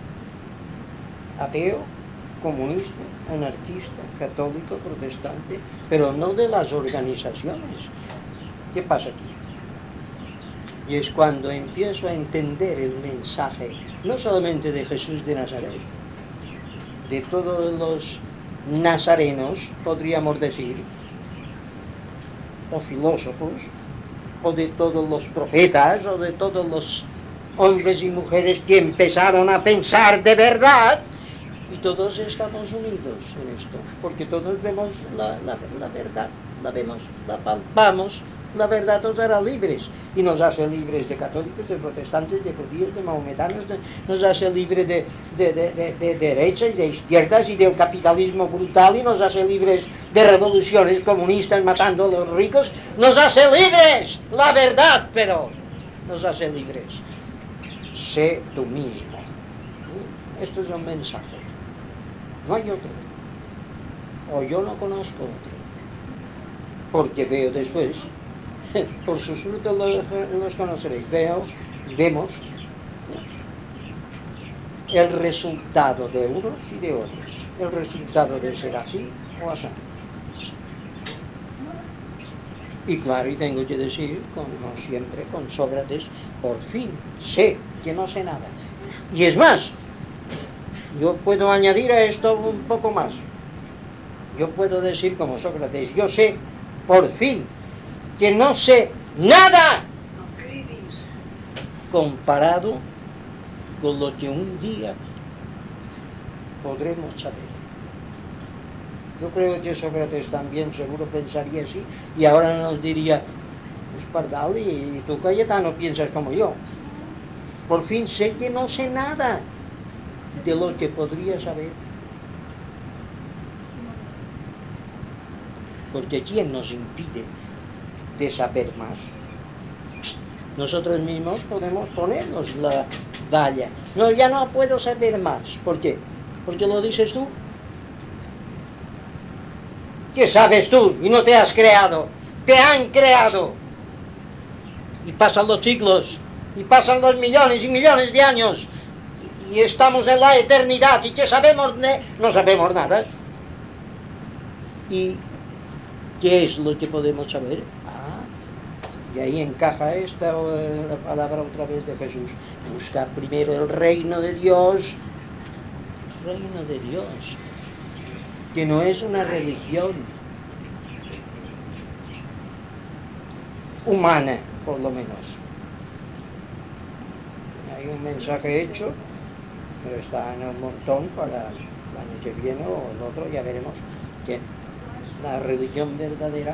ateo, comunista, anarquista, católico, protestante, pero no de las organizaciones. ¿Qué pasa aquí? Y es cuando empiezo a entender el mensaje, no solamente de Jesús de Nazaret, de todos los nazarenos, podríamos decir, o filósofos, o de todos los profetas, o de todos los hombres y mujeres que empezaron a pensar de verdad, y todos estamos unidos en esto, porque todos vemos la, la, la verdad, la vemos, la palpamos, la verdad nos hará libres, y nos hace libres de católicos, de protestantes, de judíos, de mahometanos, de, nos hace libres de, de, de, de, de derechas y de izquierdas y del capitalismo brutal, y nos hace libres de revoluciones comunistas matando a los ricos, nos hace libres, la verdad, pero nos hace libres. Sé tú mismo. Esto es un mensaje. No hay otro. O yo no conozco otro. Porque veo después, por sus frutos los, los conoceréis. Veo, vemos el resultado de unos y de otros. El resultado de ser así o así. Y claro, y tengo que decir, como siempre, con Sócrates, por fin sé que no sé nada. Y es más, yo puedo añadir a esto un poco más. Yo puedo decir como Sócrates, yo sé, por fin, que no sé nada comparado con lo que un día podremos saber. Yo creo que Sócrates también seguro pensaría así, y ahora nos diría, pues Pardal, y tú, Cayetano, piensas como yo. Por fin sé que no sé nada de lo que podría saber. Porque ¿quién nos impide de saber más? Nosotros mismos podemos ponernos la valla. No, ya no puedo saber más. ¿Por qué? Porque lo dices tú. ¿Qué sabes tú? Y no te has creado. Te han creado. Y pasan los siglos. Y pasan los millones y millones de años. Y estamos en la eternidad. ¿Y qué sabemos? No sabemos nada. ¿Y qué es lo que podemos saber? Ah, y ahí encaja esta la palabra otra vez de Jesús. Busca primero el reino de Dios. El reino de Dios. Que no es una religión humana, por lo menos. Hay un mensaje hecho, pero está en un montón para el año que viene o el otro, ya veremos que la religión verdadera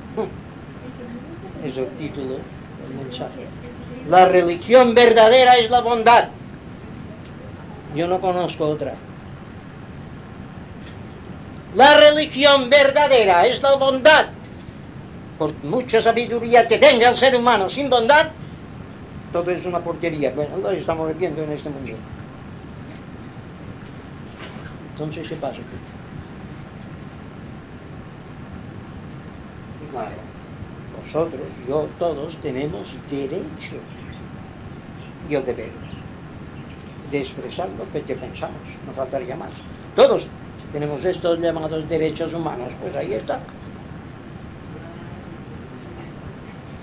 es el título del mensaje. La religión verdadera es la bondad. Yo no conozco otra. La religión verdadera es la bondad. Por mucha sabiduría que tenga el ser humano sin bondad, todo es una porquería. Bueno, lo estamos viendo en este mundo. Entonces, ¿qué pasa? Claro, nosotros, yo, todos tenemos derecho y el deber de expresar lo que pensamos. No faltaría más. Todos tenemos estos llamados derechos humanos, pues ahí está.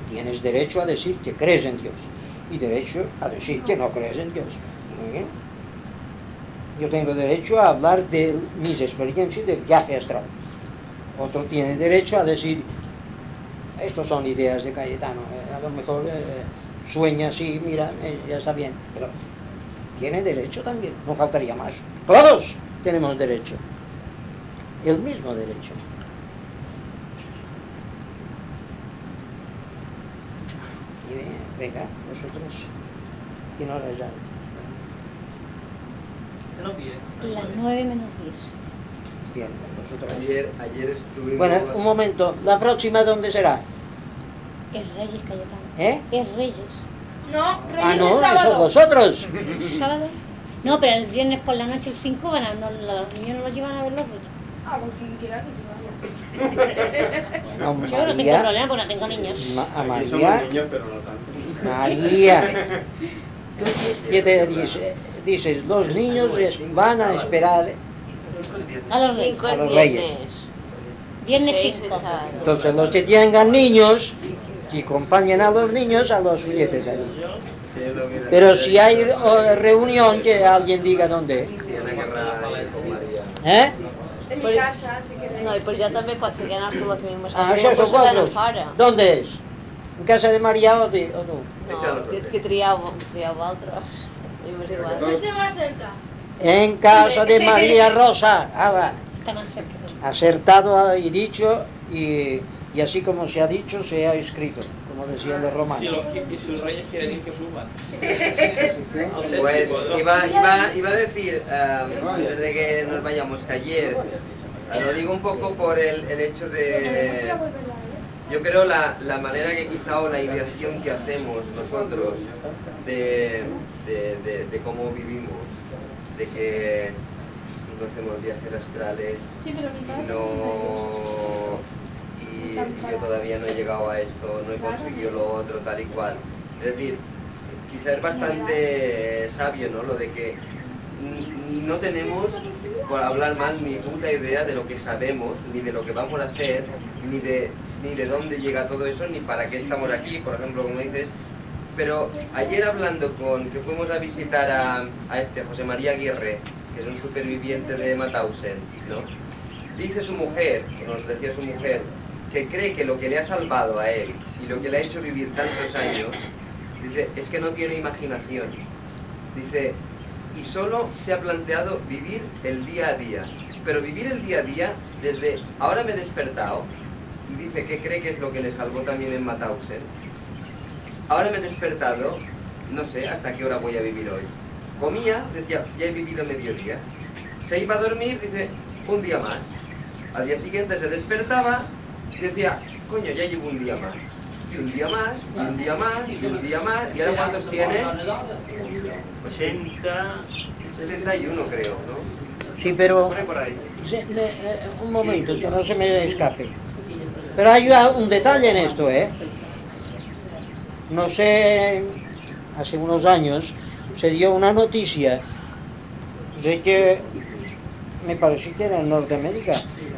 tienes derecho a decir que crees en Dios y derecho a decir que no crees en Dios. Muy bien. Yo tengo derecho a hablar de mis experiencias de viaje astral. Otro tiene derecho a decir, estos son ideas de Cayetano, eh, a lo mejor eh, sueña así, mira, eh, ya está bien, pero tiene derecho también, no faltaría más. Todos tenemos derecho, el mismo derecho. Y bien, venga, vosotros, ¿quién hora es ya? Las nueve menos diez. Bien, vosotros. Ayer, ayer estuvimos... Bueno, un momento, ¿la próxima dónde será? Es Reyes, Cayetano. ¿Eh? Es Reyes. No, Reyes Ah, no, el sábado. eso vosotros. ¿Sábado? No, pero el viernes por la noche, el cinco, van a, no, los niños no los llevan a ver los Reyes. Ah, con quien quiera que se vaya. Bueno, Yo no tengo María, problema porque no tengo niños. Ma- a Aquí somos María, niños, pero no tanto. María, ¿qué te dice? Dices, los niños es- van a esperar A los Reyes. Cinco a el los Reyes. viernes. Viernes Seis el cinco. sábado. Entonces los que tengan niños, que acompañen a los niños a los billetes ahí. Pero si hay oh, reunión, que alguien diga dónde. ¿Eh? En mi Pues- casa, si queréis. No, i pues jo també pot ser que anar tu la que m'hi Ah, això sou vosaltres. ¿Dónde es? ¿En casa de María o, de, o tú? No, que, que trieu, trieu vosaltres. I m'és igual. No esté más cerca. En casa de María Rosa. Ala. Está más cerca. Acertado y dicho, y, y así como se ha dicho, se ha escrito, como decían los Si romanos. los, y si los reyes quieren ir, que suban. Al Pues séptimo, ¿no? iba, iba, iba a decir, um, antes de que nos vayamos, que ayer, uh, lo digo un poco por el, el hecho de, yo creo la, la manera que quizá o la ideación que hacemos nosotros de, de, de, de cómo vivimos, de que no hacemos viajes astrales Sí, pero mi y casa no y, y yo todavía no he llegado a esto, no he conseguido lo otro, tal y cual. Es decir, quizá es bastante sabio, ¿no? Lo de que n- no tenemos, por hablar mal, ni puta idea de lo que sabemos, ni de lo que vamos a hacer, ni de, ni de dónde llega todo eso, ni para qué estamos aquí, por ejemplo, como dices. Pero ayer hablando con, que fuimos a visitar a, a este José María Aguirre, que es un superviviente de Mauthausen, ¿no? Dice su mujer, nos decía su mujer, que cree que lo que le ha salvado a él y lo que le ha hecho vivir tantos años, dice, es que no tiene imaginación. Dice, y solo se ha planteado vivir el día a día. Pero vivir el día a día desde, ahora me he despertado, y dice que cree que es lo que le salvó también en Mauthausen. Ahora me he despertado, no sé hasta qué hora voy a vivir hoy. Comía, decía, ya he vivido mediodía. Se iba a dormir, dice, un día más. Al día siguiente se despertaba y decía, coño, ya llevo un día más. Y un día más, y un día más, y un día más. ¿Y ahora cuántos tiene? ochenta, sesenta y uno creo, ¿no? Sí, pero por ahí, por ahí. se- me- eh, un momento, que no se me escape. Pero hay un detalle en esto, ¿eh? No sé, hace unos años se dio una noticia de que, me parece que era en Norteamérica,